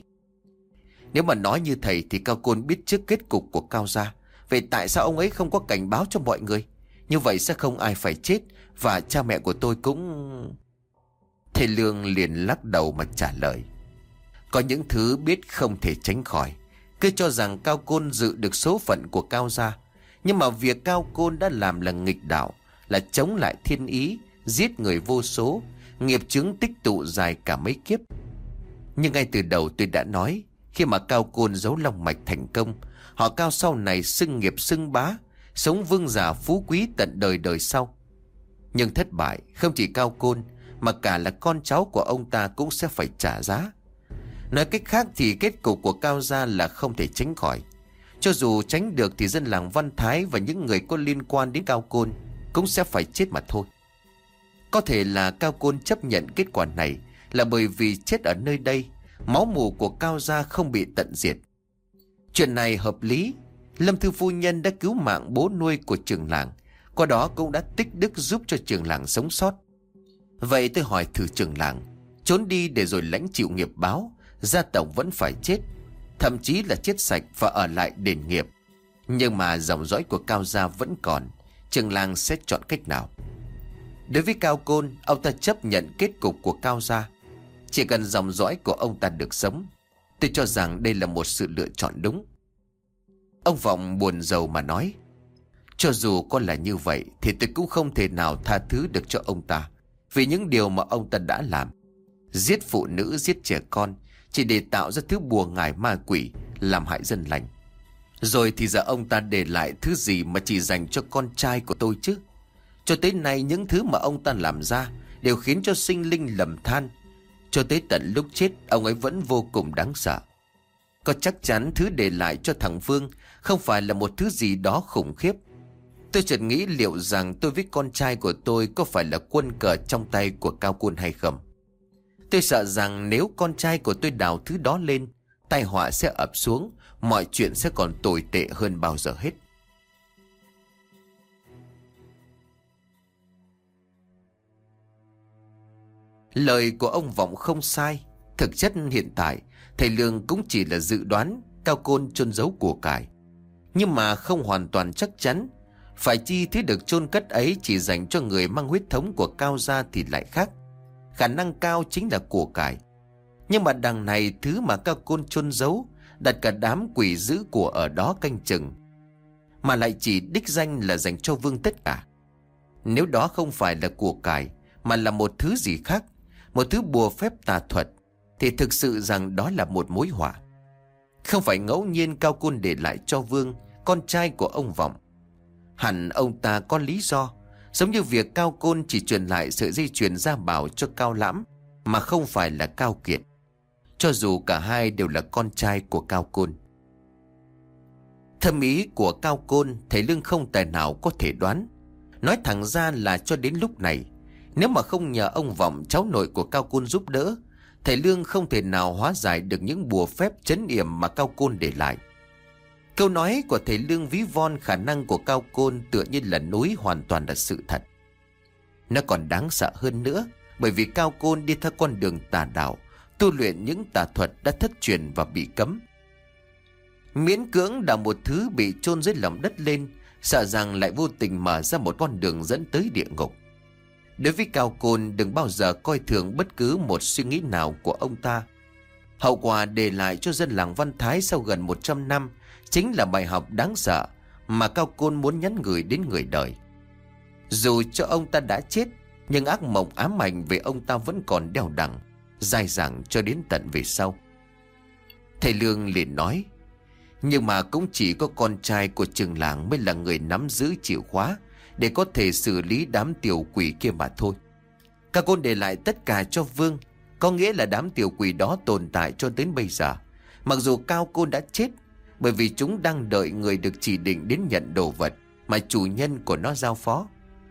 nếu mà nói như thầy thì Cao Côn biết trước kết cục của Cao gia, vậy tại sao ông ấy không có cảnh báo cho mọi người? Như vậy sẽ không ai phải chết, và cha mẹ của tôi cũng... Thầy Lương liền lắc đầu mà trả lời: có những thứ biết không thể tránh khỏi. Cứ cho rằng Cao Côn dự được số phận của Cao gia, nhưng mà việc Cao Côn đã làm là nghịch đạo, là chống lại thiên ý, giết người vô số, nghiệp chướng tích tụ dài cả mấy kiếp. Nhưng ngay từ đầu tôi đã nói, khi mà Cao Côn giấu long mạch thành công, họ Cao sau này xưng nghiệp xưng bá, sống vương giả phú quý tận đời đời sau. Nhưng thất bại, không chỉ Cao Côn mà cả là con cháu của ông ta cũng sẽ phải trả giá. Nói cách khác thì kết cục của Cao gia là không thể tránh khỏi. Cho dù tránh được thì dân làng Văn Thái và những người có liên quan đến Cao Côn cũng sẽ phải chết mà thôi. Có thể là Cao Côn chấp nhận kết quả này là bởi vì chết ở nơi đây, máu mủ của Cao gia không bị tận diệt. Chuyện này hợp lý. Lâm Thư phu nhân đã cứu mạng bố nuôi của trường làng, qua đó cũng đã tích đức giúp cho trường làng sống sót. Vậy tôi hỏi thử trường làng, trốn đi để rồi lãnh chịu nghiệp báo, gia tộc vẫn phải chết, thậm chí là chết sạch và ở lại đền nghiệp. Nhưng mà dòng dõi của Cao gia vẫn còn, trường làng sẽ chọn cách nào? Đối với Cao Côn, ông ta chấp nhận kết cục của Cao gia. Chỉ cần dòng dõi của ông ta được sống, tôi cho rằng đây là một sự lựa chọn đúng. Ông Vọng buồn rầu mà nói: cho dù có là như vậy thì tôi cũng không thể nào tha thứ được cho ông ta, vì những điều mà ông ta đã làm. Giết phụ nữ, giết trẻ con, chỉ để tạo ra thứ bùa ngải ma quỷ, làm hại dân lành. Rồi thì giờ ông ta để lại thứ gì mà chỉ dành cho con trai của tôi chứ? Cho tới nay những thứ mà ông ta làm ra đều khiến cho sinh linh lầm than. Cho tới tận lúc chết, ông ấy vẫn vô cùng đáng sợ. Có chắc chắn thứ để lại cho thằng Vương không phải là một thứ gì đó khủng khiếp. Tôi chợt nghĩ liệu rằng tôi với con trai của tôi có phải là quân cờ trong tay của Cao Côn hay không. Tôi sợ rằng nếu con trai của tôi đào thứ đó lên, tai họa sẽ ập xuống, mọi chuyện sẽ còn tồi tệ hơn bao giờ hết. Lời của ông Vọng không sai. Thực chất hiện tại thầy Lương cũng chỉ là dự đoán Cao Côn chôn giấu của cải, nhưng mà không hoàn toàn chắc chắn. Phải chi thứ được chôn cất ấy chỉ dành cho người mang huyết thống của Cao gia thì lại khác. Khả năng cao chính là của cải. Nhưng mà đằng này thứ mà Cao Côn chôn giấu, đặt cả đám quỷ dữ của ở đó canh chừng. mà lại chỉ đích danh là dành cho Vương tất cả. Nếu đó không phải là của cải mà là một thứ gì khác, một thứ bùa phép tà thuật, thì thực sự rằng đó là một mối họa. Không phải ngẫu nhiên Cao Côn để lại cho Vương, con trai của ông Vọng. Hẳn ông ta có lý do, giống như việc Cao Côn chỉ truyền lại sợi dây chuyền gia bảo cho Cao Lãm, mà không phải là Cao Kiệt, cho dù cả hai đều là con trai của Cao Côn. Thâm ý của Cao Côn, thầy Lương không tài nào có thể đoán. Nói thẳng ra là cho đến lúc này, nếu mà không nhờ ông Vọng, cháu nội của Cao Côn giúp đỡ, thầy Lương không thể nào hóa giải được những bùa phép trấn yểm mà Cao Côn để lại. Câu nói của thầy Lương ví von khả năng của Cao Côn tựa như là núi, hoàn toàn là sự thật. Nó còn đáng sợ hơn nữa, bởi vì Cao Côn đi theo con đường tà đạo, tu luyện những tà thuật đã thất truyền và bị cấm. Miễn cưỡng đào một thứ bị chôn dưới lòng đất lên, sợ rằng lại vô tình mở ra một con đường dẫn tới địa ngục. Đối với Cao Côn, đừng bao giờ coi thường bất cứ một suy nghĩ nào của ông ta. Hậu quả để lại cho dân làng Văn Thái sau gần 100 năm chính là bài học đáng sợ mà Cao Côn muốn nhắn gửi đến người đời. Dù cho ông ta đã chết, nhưng ác mộng ám ảnh về ông ta vẫn còn đeo đẳng, dai dẳng cho đến tận về sau. Thầy Lương liền nói: nhưng mà cũng chỉ có con trai của trường làng mới là người nắm giữ chìa khóa để có thể xử lý đám tiểu quỷ kia mà thôi. Cao Côn để lại tất cả cho Vương, có nghĩa là đám tiểu quỷ đó tồn tại cho đến bây giờ, mặc dù Cao Côn đã chết, bởi vì chúng đang đợi người được chỉ định đến nhận đồ vật mà chủ nhân của nó giao phó.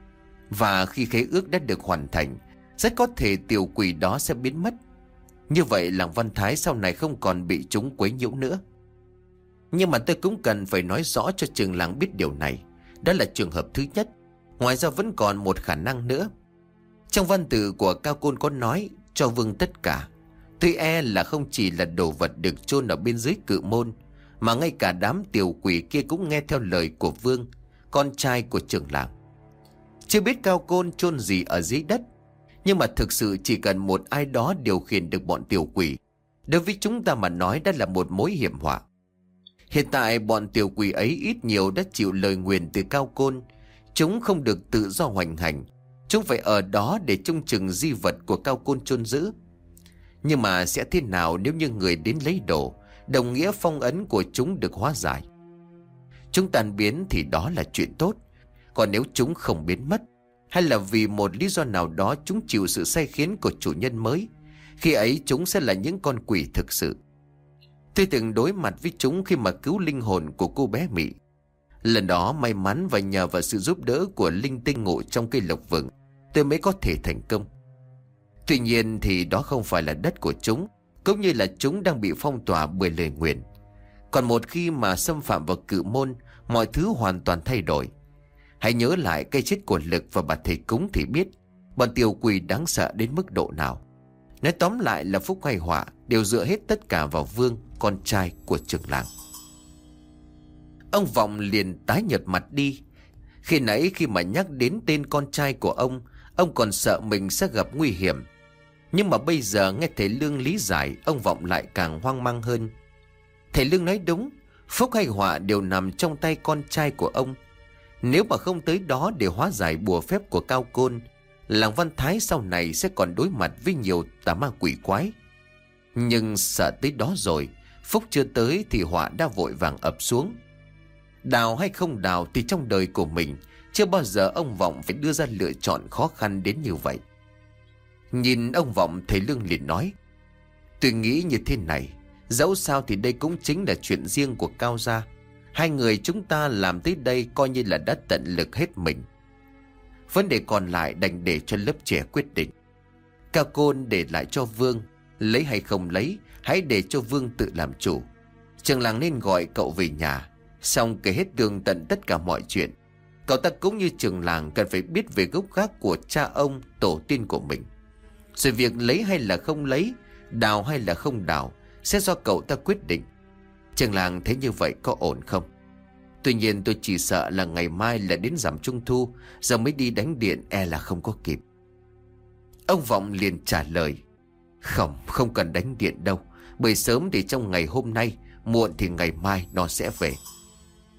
Và khi khế ước đã được hoàn thành, rất có thể tiểu quỷ đó sẽ biến mất. Như vậy làng Văn Thái sau này không còn bị chúng quấy nhiễu nữa. Nhưng mà tôi cũng cần phải nói rõ cho trường làng biết điều này. Đó là trường hợp thứ nhất. Ngoài ra vẫn còn một khả năng nữa. Trong văn tự của Cao Côn có nói cho Vương tất cả. Tôi e là không chỉ là đồ vật được chôn ở bên dưới cự môn, mà ngay cả đám tiểu quỷ kia cũng nghe theo lời của Vương, con trai của trưởng làng. Chưa biết Cao Côn chôn gì ở dưới đất, nhưng mà thực sự chỉ cần một ai đó điều khiển được bọn tiểu quỷ, đối với chúng ta mà nói đã là một mối hiểm họa. Hiện tại bọn tiểu quỷ ấy ít nhiều đã chịu lời nguyền từ Cao Côn. Chúng không được tự do hoành hành, chúng phải ở đó để trông chừng di vật của Cao Côn chôn giữ. Nhưng mà sẽ thế nào nếu như người đến lấy đồ, đồng nghĩa phong ấn của chúng được hóa giải? Chúng tan biến thì đó là chuyện tốt. Còn nếu chúng không biến mất, hay là vì một lý do nào đó chúng chịu sự sai khiến của chủ nhân mới, khi ấy chúng sẽ là những con quỷ thực sự. Tôi từng đối mặt với chúng khi mà cứu linh hồn của cô bé Mỹ. Lần đó may mắn và nhờ vào sự giúp đỡ của linh tinh ngộ trong cây lộc vừng, tôi mới có thể thành công. Tuy nhiên thì đó không phải là đất của chúng, cũng như là chúng đang bị phong tỏa bởi lời nguyền. Còn một khi mà xâm phạm vào cự môn, mọi thứ hoàn toàn thay đổi. Hãy nhớ lại cái chết của Lực và bà thầy cúng thì biết bọn tiểu quỷ đáng sợ đến mức độ nào. Nói tóm lại là phúc hay họa đều dựa hết tất cả vào Vương, con trai của trưởng làng. Ông Vọng liền tái nhợt mặt đi. Khi nãy khi mà nhắc đến tên con trai của ông còn sợ mình sẽ gặp nguy hiểm. Nhưng mà bây giờ nghe thầy Lương lý giải, ông Vọng lại càng hoang mang hơn. Thầy Lương nói đúng, phúc hay họa đều nằm trong tay con trai của ông. Nếu mà không tới đó để hóa giải bùa phép của Cao Côn, làng Văn Thái sau này sẽ còn đối mặt với nhiều tà ma quỷ quái. Nhưng sợ tới đó rồi, phúc chưa tới thì họa đã vội vàng ập xuống. Đào hay không đào thì trong đời của mình chưa bao giờ ông Vọng phải đưa ra lựa chọn khó khăn đến như vậy. Nhìn ông Vọng, thầy Lương liền nói: tôi nghĩ như thế này, dẫu sao thì đây cũng chính là chuyện riêng của Cao gia. Hai người chúng ta làm tới đây coi như là đã tận lực hết mình. Vấn đề còn lại đành để cho lớp trẻ quyết định. Cao Côn để lại cho Vương, lấy hay không lấy, hãy để cho Vương tự làm chủ. Trường làng nên gọi cậu về nhà, xong kể hết tường tận tất cả mọi chuyện. Cậu ta cũng như trường làng cần phải biết về gốc gác của cha ông, tổ tiên của mình. Rồi việc lấy hay là không lấy, đào hay là không đào sẽ do cậu ta quyết định. Trường làng thấy như vậy có ổn không? Tuy nhiên tôi chỉ sợ là ngày mai là đến rằm Trung thu, giờ mới đi đánh điện e là không có kịp. Ông Vọng liền trả lời: Không cần đánh điện đâu. Bởi sớm thì trong ngày hôm nay, muộn thì ngày mai nó sẽ về.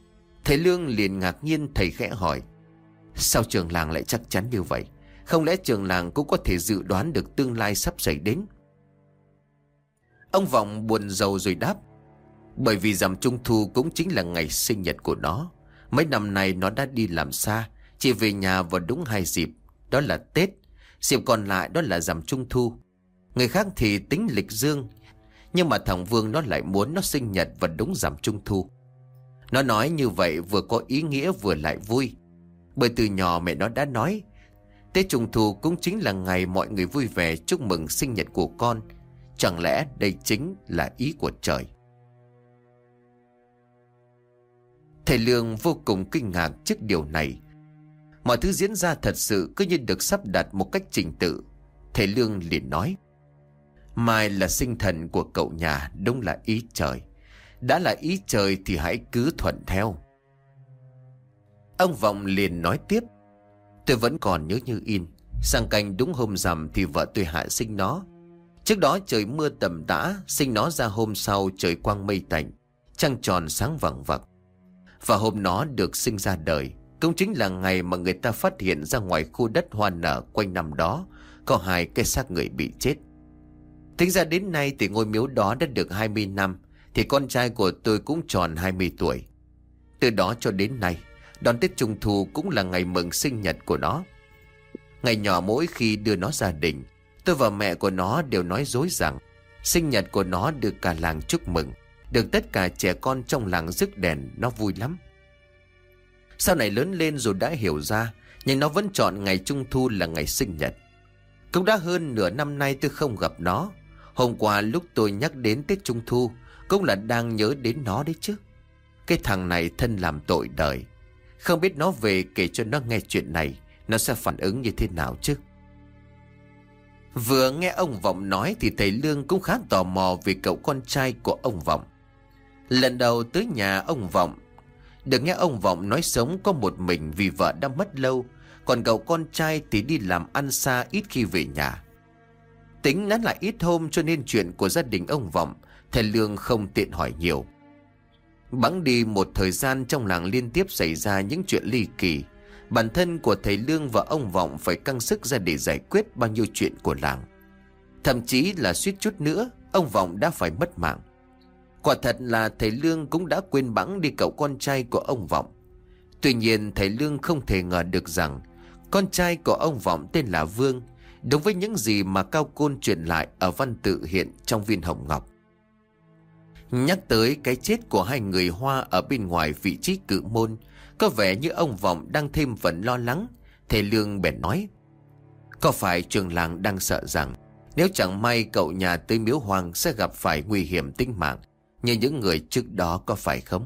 Thầy Lương liền ngạc nhiên. Thầy khẽ hỏi: sao trường làng lại chắc chắn như vậy? Không lẽ trường làng cũng có thể dự đoán được tương lai sắp xảy đến? Ông Vọng buồn rầu rồi đáp: bởi vì rằm Trung Thu cũng chính là ngày sinh nhật của nó. Mấy năm nay nó đã đi làm xa, chỉ về nhà vào đúng 2 dịp. Đó là Tết, dịp còn lại đó là rằm Trung Thu. Người khác thì tính lịch dương, nhưng mà thằng Vương nó lại muốn nó sinh nhật vào đúng rằm Trung Thu. Nó nói như vậy vừa có ý nghĩa vừa lại vui. Bởi từ nhỏ mẹ nó đã nói Tết Trung Thu cũng chính là ngày mọi người vui vẻ chúc mừng sinh nhật của con. Chẳng lẽ đây chính là ý của trời? Thầy Lương vô cùng kinh ngạc trước điều này. Mọi thứ diễn ra thật sự cứ như được sắp đặt một cách trình tự. Thầy Lương liền nói: mai là sinh thần của cậu nhà, đúng là ý trời. Đã là ý trời thì hãy cứ thuận theo. Ông Vọng liền nói tiếp: tôi vẫn còn nhớ như in. Sang canh đúng hôm rằm thì vợ tôi hạ sinh nó. Trước đó trời mưa tầm tã, sinh nó ra hôm sau trời quang mây tạnh, trăng tròn sáng vằng vặc. Và hôm nó được sinh ra đời cũng chính là ngày mà người ta phát hiện ra ngoài khu đất hoa nở quanh năm đó có 2 cái xác người bị chết. Tính ra đến nay thì ngôi miếu đó đã được 20 năm, thì con trai của tôi cũng tròn 20 tuổi. Từ đó cho đến nay, đón Tết Trung Thu cũng là ngày mừng sinh nhật của nó. Ngày nhỏ mỗi khi đưa nó ra đình, tôi và mẹ của nó đều nói dối rằng sinh nhật của nó được cả làng chúc mừng, được tất cả trẻ con trong làng rước đèn, nó vui lắm. Sau này lớn lên rồi đã hiểu ra, nhưng nó vẫn chọn ngày Trung Thu là ngày sinh nhật. Cũng đã hơn nửa năm nay tôi không gặp nó. Hôm qua lúc tôi nhắc đến Tết Trung Thu cũng là đang nhớ đến nó đấy chứ. Cái thằng này thân làm tội đời. Không biết nó về kể cho nó nghe chuyện này, nó sẽ phản ứng như thế nào chứ. Vừa nghe ông Vọng nói thì thầy Lương cũng khá tò mò về cậu con trai của ông Vọng. Lần đầu tới nhà ông Vọng, được nghe ông Vọng nói sống có một mình vì vợ đã mất lâu, còn cậu con trai thì đi làm ăn xa ít khi về nhà. Tính nán lại ít hôm cho nên chuyện của gia đình ông Vọng thầy Lương không tiện hỏi nhiều. Bẵng đi một thời gian trong làng liên tiếp xảy ra những chuyện ly kỳ. Bản thân của thầy Lương và ông Vọng phải căng sức ra để giải quyết bao nhiêu chuyện của làng. Thậm chí là suýt chút nữa ông Vọng đã phải mất mạng. Quả thật là thầy Lương cũng đã quên bẵng đi cậu con trai của ông Vọng. Tuy nhiên thầy Lương không thể ngờ được rằng con trai của ông Vọng tên là Vương, đúng với những gì mà Cao Côn truyền lại ở văn tự hiện trong viên hồng ngọc. Nhắc tới cái chết của 2 người Hoa ở bên ngoài vị trí Cự Môn, có vẻ như ông Vọng đang thêm phần lo lắng. Thầy Lương bèn nói: có phải trường làng đang sợ rằng nếu chẳng may cậu nhà tới miếu hoang sẽ gặp phải nguy hiểm tính mạng như những người trước đó, có phải không?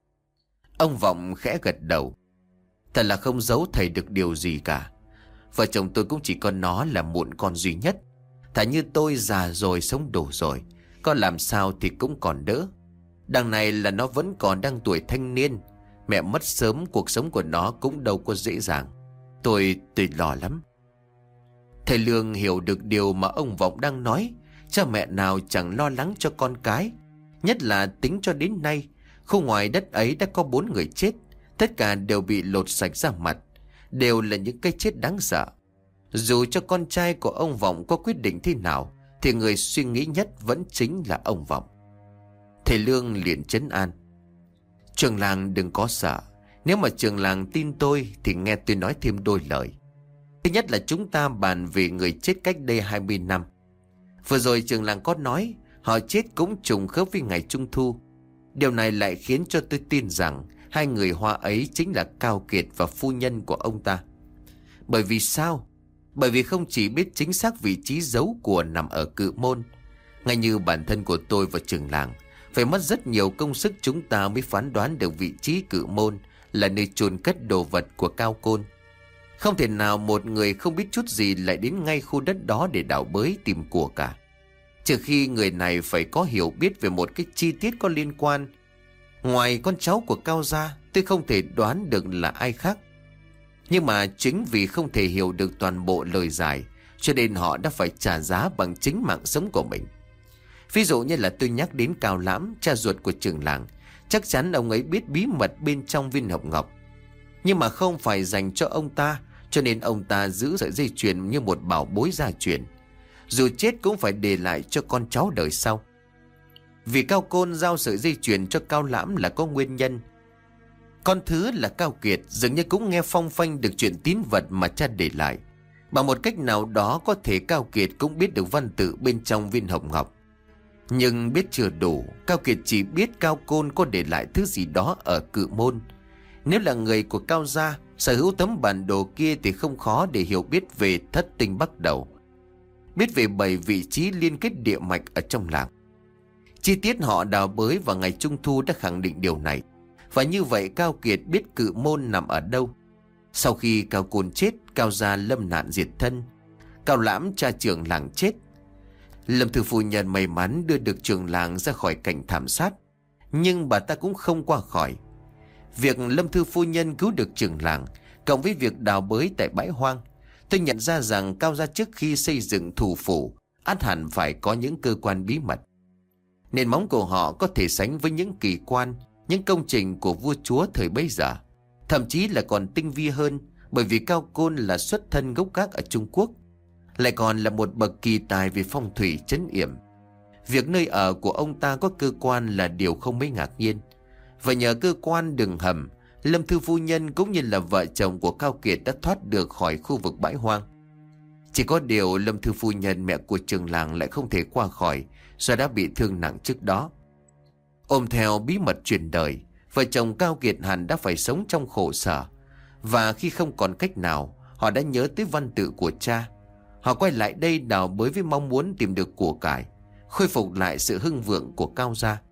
Ông Vọng khẽ gật đầu: thật là không giấu thầy được điều gì cả. Vợ chồng tôi cũng chỉ có nó là mụn con duy nhất. Thà như tôi già rồi sống đủ rồi, có làm sao thì cũng còn đỡ. Đằng này là nó vẫn còn đang tuổi thanh niên. Mẹ mất sớm, cuộc sống của nó cũng đâu có dễ dàng. Tôi lo lắm. Thầy Lương hiểu được điều mà ông Vọng đang nói. Cha mẹ nào chẳng lo lắng cho con cái. Nhất là tính cho đến nay, khu ngoài đất ấy đã có 4 người chết. Tất cả đều bị lột sạch da mặt, đều là những cái chết đáng sợ. Dù cho con trai của ông Vọng có quyết định thế nào thì người suy nghĩ nhất vẫn chính là ông Vọng. Thầy Lương liền trấn an: trường làng đừng có sợ. Nếu mà trường làng tin tôi thì nghe tôi nói thêm đôi lời. Thứ nhất là chúng ta bàn về người chết cách đây 20 năm. Vừa rồi trường làng có nói họ chết cũng trùng khớp với ngày Trung Thu. Điều này lại khiến cho tôi tin rằng 2 người Hoa ấy chính là Cao Kiệt và phu nhân của ông ta. Bởi vì sao? Bởi vì không chỉ biết chính xác vị trí giấu của nằm ở Cự Môn. Ngay như bản thân của tôi và trường làng phải mất rất nhiều công sức chúng ta mới phán đoán được vị trí Cự Môn là nơi chôn cất đồ vật của Cao Côn. Không thể nào một người không biết chút gì lại đến ngay khu đất đó để đào bới tìm của cả. Trừ khi người này phải có hiểu biết về một cái chi tiết có liên quan. Ngoài con cháu của Cao gia, tôi không thể đoán được là ai khác. Nhưng mà chính vì không thể hiểu được toàn bộ lời giải, cho nên họ đã phải trả giá bằng chính mạng sống của mình. Ví dụ như là tôi nhắc đến Cao Lãm, cha ruột của trường làng, Chắc chắn ông ấy biết bí mật bên trong viên hộp ngọc, nhưng mà không phải dành cho ông ta, cho nên ông ta giữ sợi dây chuyền như một bảo bối gia truyền. Dù chết cũng phải để lại cho con cháu đời sau. Vì Cao Côn giao sợi dây chuyền cho Cao Lãm là có nguyên nhân. Con thứ là Cao Kiệt dường như cũng nghe phong phanh được chuyện tín vật mà cha để lại. Bằng một cách nào đó có thể Cao Kiệt cũng biết được văn tự bên trong viên hộp ngọc. Nhưng biết chưa đủ, Cao Kiệt chỉ biết Cao Côn có để lại thứ gì đó ở Cự Môn. Nếu là người của Cao gia, sở hữu tấm bản đồ kia thì không khó để hiểu biết về thất tinh bắt đầu, biết về 7 vị trí liên kết địa mạch ở trong làng. Chi tiết họ đào bới vào ngày Trung Thu đã khẳng định điều này. Và như vậy Cao Kiệt biết Cự Môn nằm ở đâu. Sau khi Cao Côn chết, Cao gia lâm nạn diệt thân, Cao Lãm cha trưởng làng chết. Lâm Thư phu nhân may mắn đưa được trưởng làng ra khỏi cảnh thảm sát, nhưng bà ta cũng không qua khỏi. Việc Lâm Thư phu nhân cứu được trưởng làng cộng với việc đào bới tại bãi hoang, tôi nhận ra rằng Cao gia trước khi xây dựng thủ phủ ắt hẳn phải có những cơ quan bí mật. Nền móng của họ có thể sánh với những kỳ quan, những công trình của vua chúa thời bấy giờ, thậm chí là còn tinh vi hơn, bởi vì Cao Côn là xuất thân gốc gác ở Trung Quốc, lại còn là một bậc kỳ tài về phong thủy trấn yểm. Việc nơi ở của ông ta có cơ quan là điều không mấy ngạc nhiên. Và nhờ cơ quan đường hầm, Lâm Thư phu nhân cũng như là vợ chồng của Cao Kiệt đã thoát được khỏi khu vực bãi hoang. Chỉ có điều Lâm Thư phu nhân, mẹ của trưởng làng, lại không thể qua khỏi do đã bị thương nặng trước đó. Ôm theo bí mật truyền đời, vợ chồng Cao Kiệt hẳn đã phải sống trong khổ sở. Và khi không còn cách nào, họ đã nhớ tới văn tự của cha. Họ quay lại đây đào bới với mong muốn tìm được của cải, khôi phục lại sự hưng vượng của Cao gia.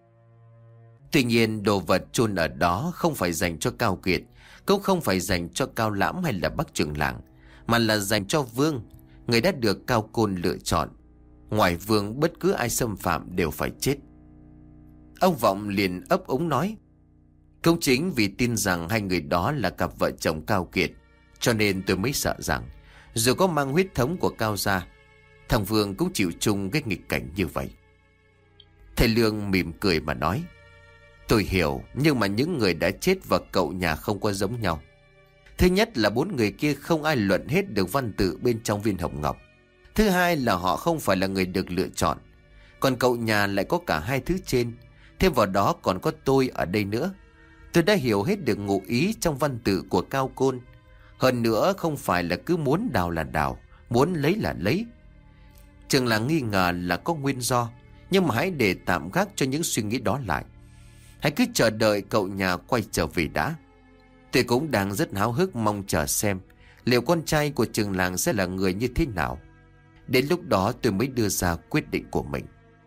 Tuy nhiên đồ vật chôn ở đó không phải dành cho Cao Kiệt, cũng không phải dành cho Cao Lãm hay là bác trưởng làng, mà là dành cho Vương, người đã được Cao Côn lựa chọn. Ngoài Vương, bất cứ ai xâm phạm đều phải chết. Ông Vọng liền ấp úng nói: Cũng chính vì tin rằng hai người đó là cặp vợ chồng Cao Kiệt, cho nên tôi mới sợ rằng dù có mang huyết thống của Cao gia, thằng Vương cũng chịu chung cái nghịch cảnh như vậy. Thầy Lương mỉm cười mà nói: Tôi hiểu, nhưng mà những người đã chết và cậu nhà không có giống nhau. Thứ nhất là 4 người kia không ai luận hết được văn tự bên trong viên hồng ngọc. Thứ hai là họ không phải là người được lựa chọn. Còn cậu nhà lại có cả hai thứ trên. Thêm vào đó còn có tôi ở đây nữa. Tôi đã hiểu hết được ngụ ý trong văn tự của Cao Côn. Hơn nữa không phải là cứ muốn đào là đào, muốn lấy là lấy. Chừng là nghi ngờ là có nguyên do, nhưng mà hãy để tạm gác cho những suy nghĩ đó lại. Hãy cứ chờ đợi cậu nhà quay trở về đã. Tôi cũng đang rất háo hức mong chờ xem liệu con trai của trường làng sẽ là người như thế nào. Đến lúc đó tôi mới đưa ra quyết định của mình.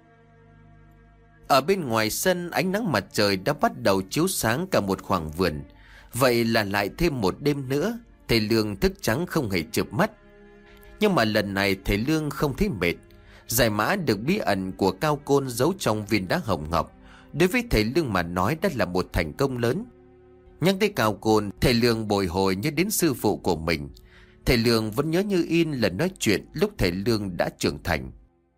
Ở bên ngoài sân, ánh nắng mặt trời đã bắt đầu chiếu sáng cả một khoảng vườn. Vậy là lại thêm một đêm nữa, thầy Lương thức trắng không hề chợp mắt. Nhưng mà lần này thầy Lương không thấy mệt. Giải mã được bí ẩn của Cao Côn giấu trong viên đá hồng ngọc, đối với thầy Lương mà nói đã là một thành công lớn. Nhắc tới Cao Côn, thầy Lương bồi hồi nhớ đến sư phụ của mình. Thầy Lương vẫn nhớ như in lần nói chuyện lúc thầy Lương đã trưởng thành.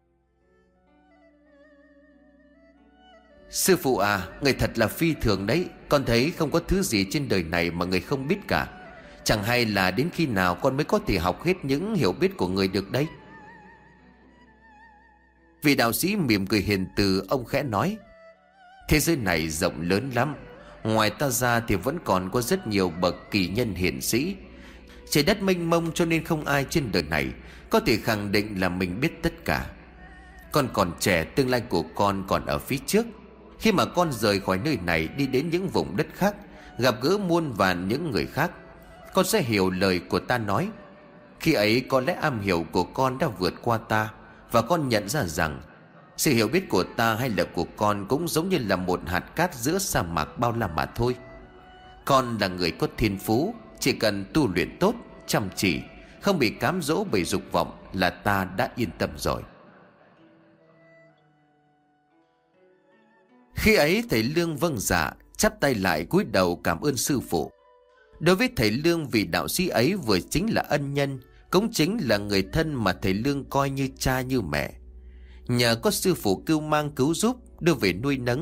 Sư phụ à, người thật là phi thường đấy. Con thấy không có thứ gì trên đời này mà người không biết cả. Chẳng hay là đến khi nào con mới có thể học hết những hiểu biết của người được đấy. Vị đạo sĩ mỉm cười hiền từ, ông khẽ nói: Thế giới này rộng lớn lắm. Ngoài ta ra thì vẫn còn có rất nhiều bậc kỳ nhân hiển sĩ. Trời đất mênh mông cho nên không ai trên đời này có thể khẳng định là mình biết tất cả. Con còn trẻ, tương lai của con còn ở phía trước. Khi mà con rời khỏi nơi này đi đến những vùng đất khác, gặp gỡ muôn vàn những người khác, con sẽ hiểu lời của ta nói. Khi ấy có lẽ am hiểu của con đã vượt qua ta, và con nhận ra rằng sự hiểu biết của ta hay là của con cũng giống như là một hạt cát giữa sa mạc bao la mà thôi. Con là người có thiên phú, chỉ cần tu luyện tốt, chăm chỉ, không bị cám dỗ bởi dục vọng là ta đã yên tâm rồi. Khi ấy thầy Lương vâng dạ, chắp tay lại cúi đầu cảm ơn sư phụ. Đối với thầy Lương, vị đạo sĩ ấy vừa chính là ân nhân, cũng chính là người thân mà thầy Lương coi như cha như mẹ. Nhờ có sư phụ cưu mang cứu giúp, đưa về nuôi nấng,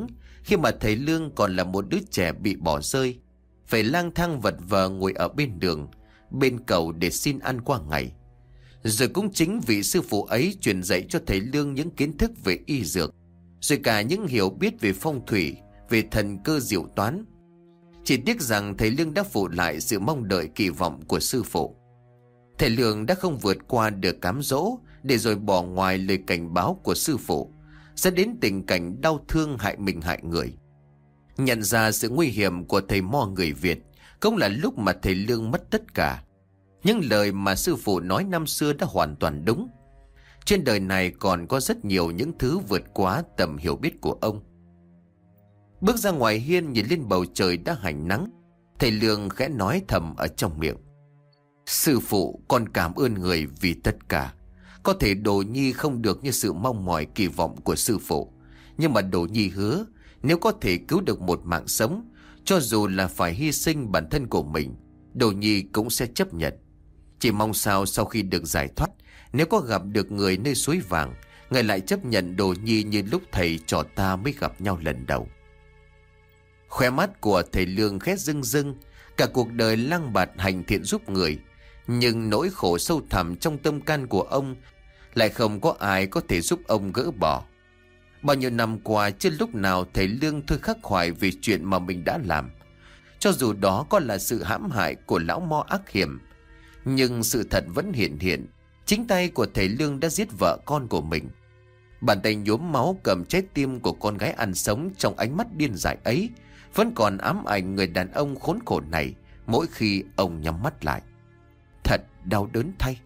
khi mà thầy Lương còn là một đứa trẻ bị bỏ rơi, phải lang thang vật vờ ngồi ở bên đường, bên cầu để xin ăn qua ngày. Rồi cũng chính vị sư phụ ấy truyền dạy cho thầy Lương những kiến thức về y dược, rồi cả những hiểu biết về phong thủy, về thần cơ diệu toán. Chỉ tiếc rằng thầy Lương đã phụ lại sự mong đợi kỳ vọng của sư phụ. Thầy Lương đã không vượt qua được cám dỗ, để rồi bỏ ngoài lời cảnh báo của sư phụ, dẫn đến tình cảnh đau thương hại mình hại người. Nhận ra sự nguy hiểm của thầy mo người Việt cũng là lúc mà thầy Lương mất tất cả. Những lời mà sư phụ nói năm xưa đã hoàn toàn đúng. Trên đời này còn có rất nhiều những thứ vượt quá tầm hiểu biết của ông. Bước ra ngoài hiên nhìn lên bầu trời đã hảnh nắng, thầy Lương khẽ nói thầm ở trong miệng: sư phụ, con cảm ơn người vì tất cả. Có thể Đồ Nhi không được như sự mong mỏi kỳ vọng của sư phụ, nhưng mà Đồ Nhi hứa nếu có thể cứu được một mạng sống, cho dù là phải hy sinh bản thân của mình, Đồ Nhi cũng sẽ chấp nhận. Chỉ mong sao sau khi được giải thoát, nếu có gặp được người nơi suối vàng, người lại chấp nhận Đồ Nhi như lúc thầy trò ta mới gặp nhau lần đầu. Khóe mắt của thầy Lương khẽ rưng rưng. Cả cuộc đời lang bạt hành thiện giúp người, nhưng nỗi khổ sâu thẳm trong tâm can của ông lại không có ai có thể giúp ông gỡ bỏ. Bao nhiêu năm qua chưa lúc nào thầy Lương thôi khắc khoải vì chuyện mà mình đã làm. Cho dù đó có là sự hãm hại của lão mo ác hiểm, nhưng sự thật vẫn hiện. Chính tay của thầy Lương đã giết vợ con của mình. Bàn tay nhuốm máu cầm trái tim của con gái ăn sống trong ánh mắt điên dại ấy vẫn còn ám ảnh người đàn ông khốn khổ này mỗi khi ông nhắm mắt lại. Thật đau đớn thay.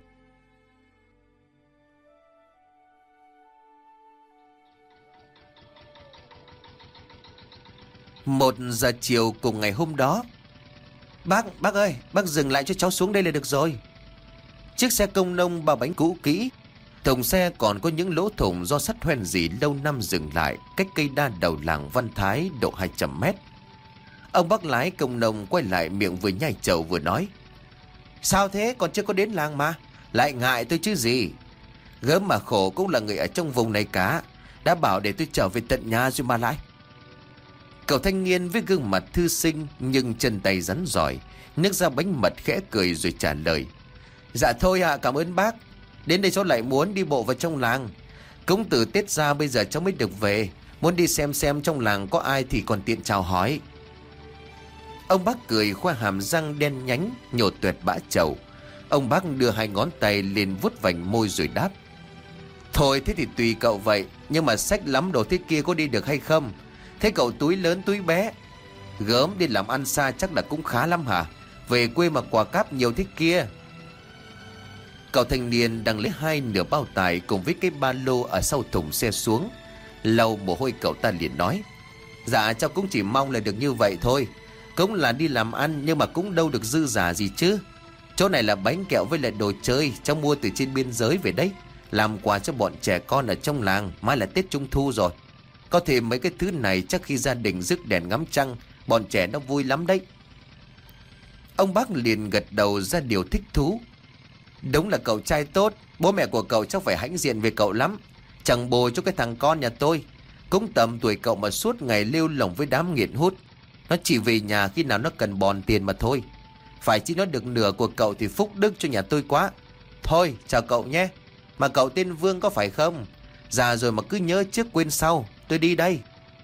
Một giờ chiều cùng ngày hôm đó. Bác ơi, bác dừng lại cho cháu xuống đây là được rồi. Chiếc xe công nông bao bánh cũ kỹ, thùng xe còn có những lỗ thủng do sắt hoen dỉ lâu năm dừng lại cách cây đa đầu làng Văn Thái độ 200 mét. Ông bác lái công nông quay lại, miệng vừa nhai trầu vừa nói: sao thế, còn chưa có đến làng mà lại ngại tôi chứ gì. Gớm mà khổ cũng là người ở trong vùng này cả, đã bảo để tôi trở về tận nhà rồi mà lại. Cậu thanh niên với gương mặt thư sinh nhưng chân tay rắn giỏi, nước ra bánh mật khẽ cười rồi trả lời: dạ thôi ạ, cảm ơn bác. Đến đây cháu lại muốn đi bộ vào trong làng. Cũng từ Tết ra bây giờ cháu mới được về, muốn đi xem trong làng có ai thì còn tiện chào hỏi. Ông bác cười khoa hàm răng đen nhánh nhổ tuệt bã trầu. Ông bác đưa hai ngón tay lên vuốt vành môi rồi đáp: thôi thế thì tùy cậu vậy, nhưng mà xách lắm đồ thế kia có đi được hay không? Thế cậu túi lớn túi bé, gớm đi làm ăn xa chắc là cũng khá lắm hả? Về quê mà quà cáp nhiều thế kia. Cậu thanh niên đang lấy hai nửa bao tải cùng với cái ba lô ở sau thùng xe xuống, lau mồ hôi cậu ta liền nói: dạ cháu cũng chỉ mong là được như vậy thôi. Cũng là đi làm ăn nhưng mà cũng đâu được dư giả gì chứ. Chỗ này là bánh kẹo với lại đồ chơi cháu mua từ trên biên giới về đấy, làm quà cho bọn trẻ con ở trong làng. Mai là Tết Trung Thu rồi, có thể mấy cái thứ này chắc khi gia đình rước đèn ngắm trăng, bọn trẻ nó vui lắm đấy. Ông bác liền gật đầu ra điều thích thú. Đúng là cậu trai tốt, bố mẹ của cậu chắc phải hãnh diện về cậu lắm. Chẳng bồ cho cái thằng con nhà tôi, cũng tầm tuổi cậu mà suốt ngày lêu lỏng với đám nghiện hút. Nó chỉ về nhà khi nào nó cần bòn tiền mà thôi. Phải chỉ nó được nửa của cậu thì phúc đức cho nhà tôi quá. Thôi chào cậu nhé. Mà cậu tên Vương có phải không? Già rồi mà cứ nhớ trước quên sau. Tôi đi đây.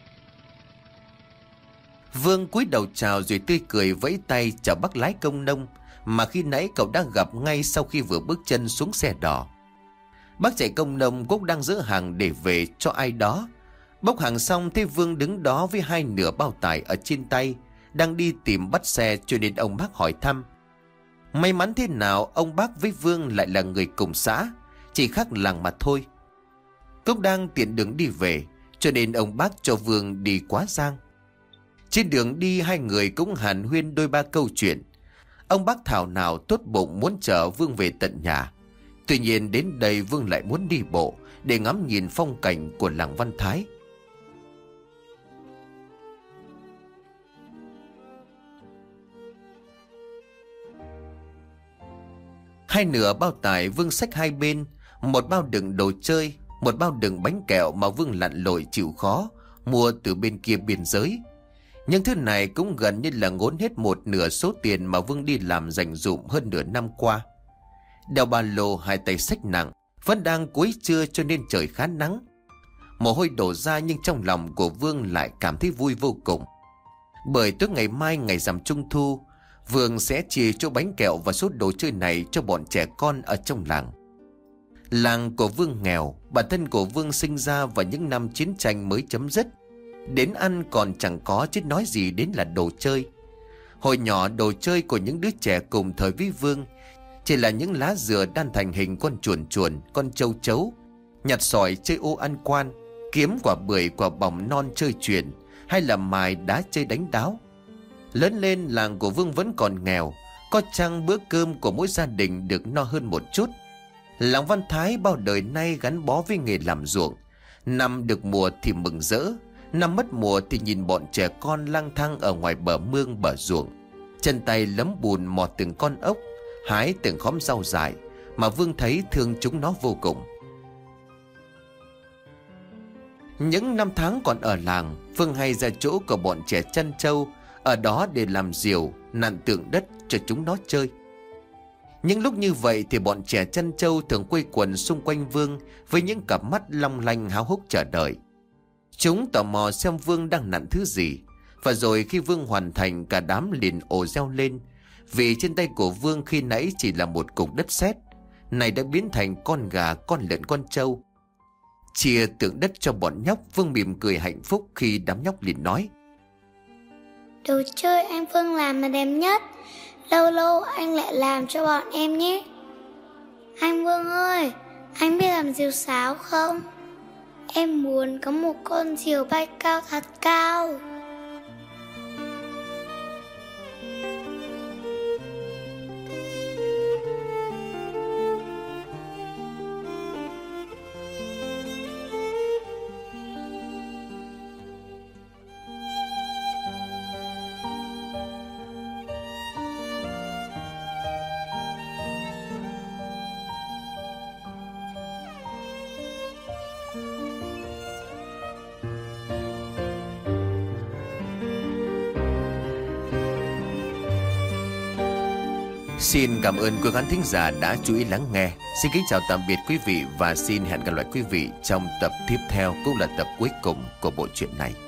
Vương cúi đầu chào rồi tươi cười vẫy tay chào bác lái công nông mà khi nãy cậu đã gặp ngay sau khi vừa bước chân xuống xe đỏ. Bác chạy công nông cũng đang giữ hàng để về cho ai đó. Bốc hàng xong thấy Vương đứng đó với hai nửa bao tải ở trên tay, đang đi tìm bắt xe, cho nên ông bác hỏi thăm. May mắn thế nào ông bác với Vương lại là người cùng xã, chỉ khác làng mà thôi. Cũng đang tiện đường đi về, cho nên ông bác cho Vương đi quá giang. Trên đường đi hai người cũng hàn huyên đôi ba câu chuyện. Ông bác thảo nào tốt bụng muốn chở Vương về tận nhà. Tuy nhiên đến đây Vương lại muốn đi bộ để ngắm nhìn phong cảnh của làng Văn Thái. Hai nửa bao tải Vương xách hai bên, một bao đựng đồ chơi, một bao đựng bánh kẹo mà Vương lặn lội chịu khó mua từ bên kia biên giới. Những thứ này cũng gần như là ngốn hết một nửa số tiền mà Vương đi làm dành dụm hơn nửa năm qua. Đeo ba lô, hai tay xách nặng, vẫn đang cuối trưa cho nên trời khá nắng. Mồ hôi đổ ra nhưng trong lòng của Vương lại cảm thấy vui vô cùng. Bởi tối ngày mai, ngày rằm Trung thu, Vương sẽ chia chỗ bánh kẹo và số đồ chơi này cho bọn trẻ con ở trong làng. Làng của Vương nghèo, bản thân của Vương sinh ra vào những năm chiến tranh mới chấm dứt. Đến ăn còn chẳng có chứ nói gì đến là đồ chơi. Hồi nhỏ đồ chơi của những đứa trẻ cùng thời với Vương chỉ là những lá dừa đan thành hình con chuồn chuồn, con châu chấu, nhặt sỏi chơi ô ăn quan, kiếm quả bưởi quả bỏng non chơi chuyền, hay là mài đá chơi đánh đáo. Lớn lên làng của Vương vẫn còn nghèo, có chăng bữa cơm của mỗi gia đình được no hơn một chút. Làng Văn Thái bao đời nay gắn bó với nghề làm ruộng. Năm được mùa thì mừng rỡ, năm mất mùa thì nhìn bọn trẻ con lang thang ở ngoài bờ mương bờ ruộng, chân tay lấm bùn mò từng con ốc, hái từng khóm rau dại mà Vương thấy thương chúng nó vô cùng. Những năm tháng còn ở làng, Vương hay ra chỗ của bọn trẻ chăn trâu, ở đó để làm diều, nặn tượng đất cho chúng nó chơi. Những lúc như vậy thì bọn trẻ chăn trâu thường quây quần xung quanh Vương với những cặp mắt long lanh háo hức chờ đợi. Chúng tò mò xem Vương đang nặn thứ gì, và rồi khi Vương hoàn thành, cả đám liền ồ reo lên, vì trên tay của Vương khi nãy chỉ là một cục đất sét, này đã biến thành con gà, con lợn, con trâu. Chia tượng đất cho bọn nhóc, Vương mỉm cười hạnh phúc khi đám nhóc liền nói: Đồ chơi anh Vương làm là đẹp nhất, lâu lâu anh lại làm cho bọn em nhé. Anh Vương ơi, anh biết làm diều sáo không? Em muốn có một con diều bay cao thật cao. Xin cảm ơn quý khán thính giả đã chú ý lắng nghe. Xin kính chào tạm biệt quý vị và xin hẹn gặp lại quý vị trong tập tiếp theo, cũng là tập cuối cùng của bộ truyện này.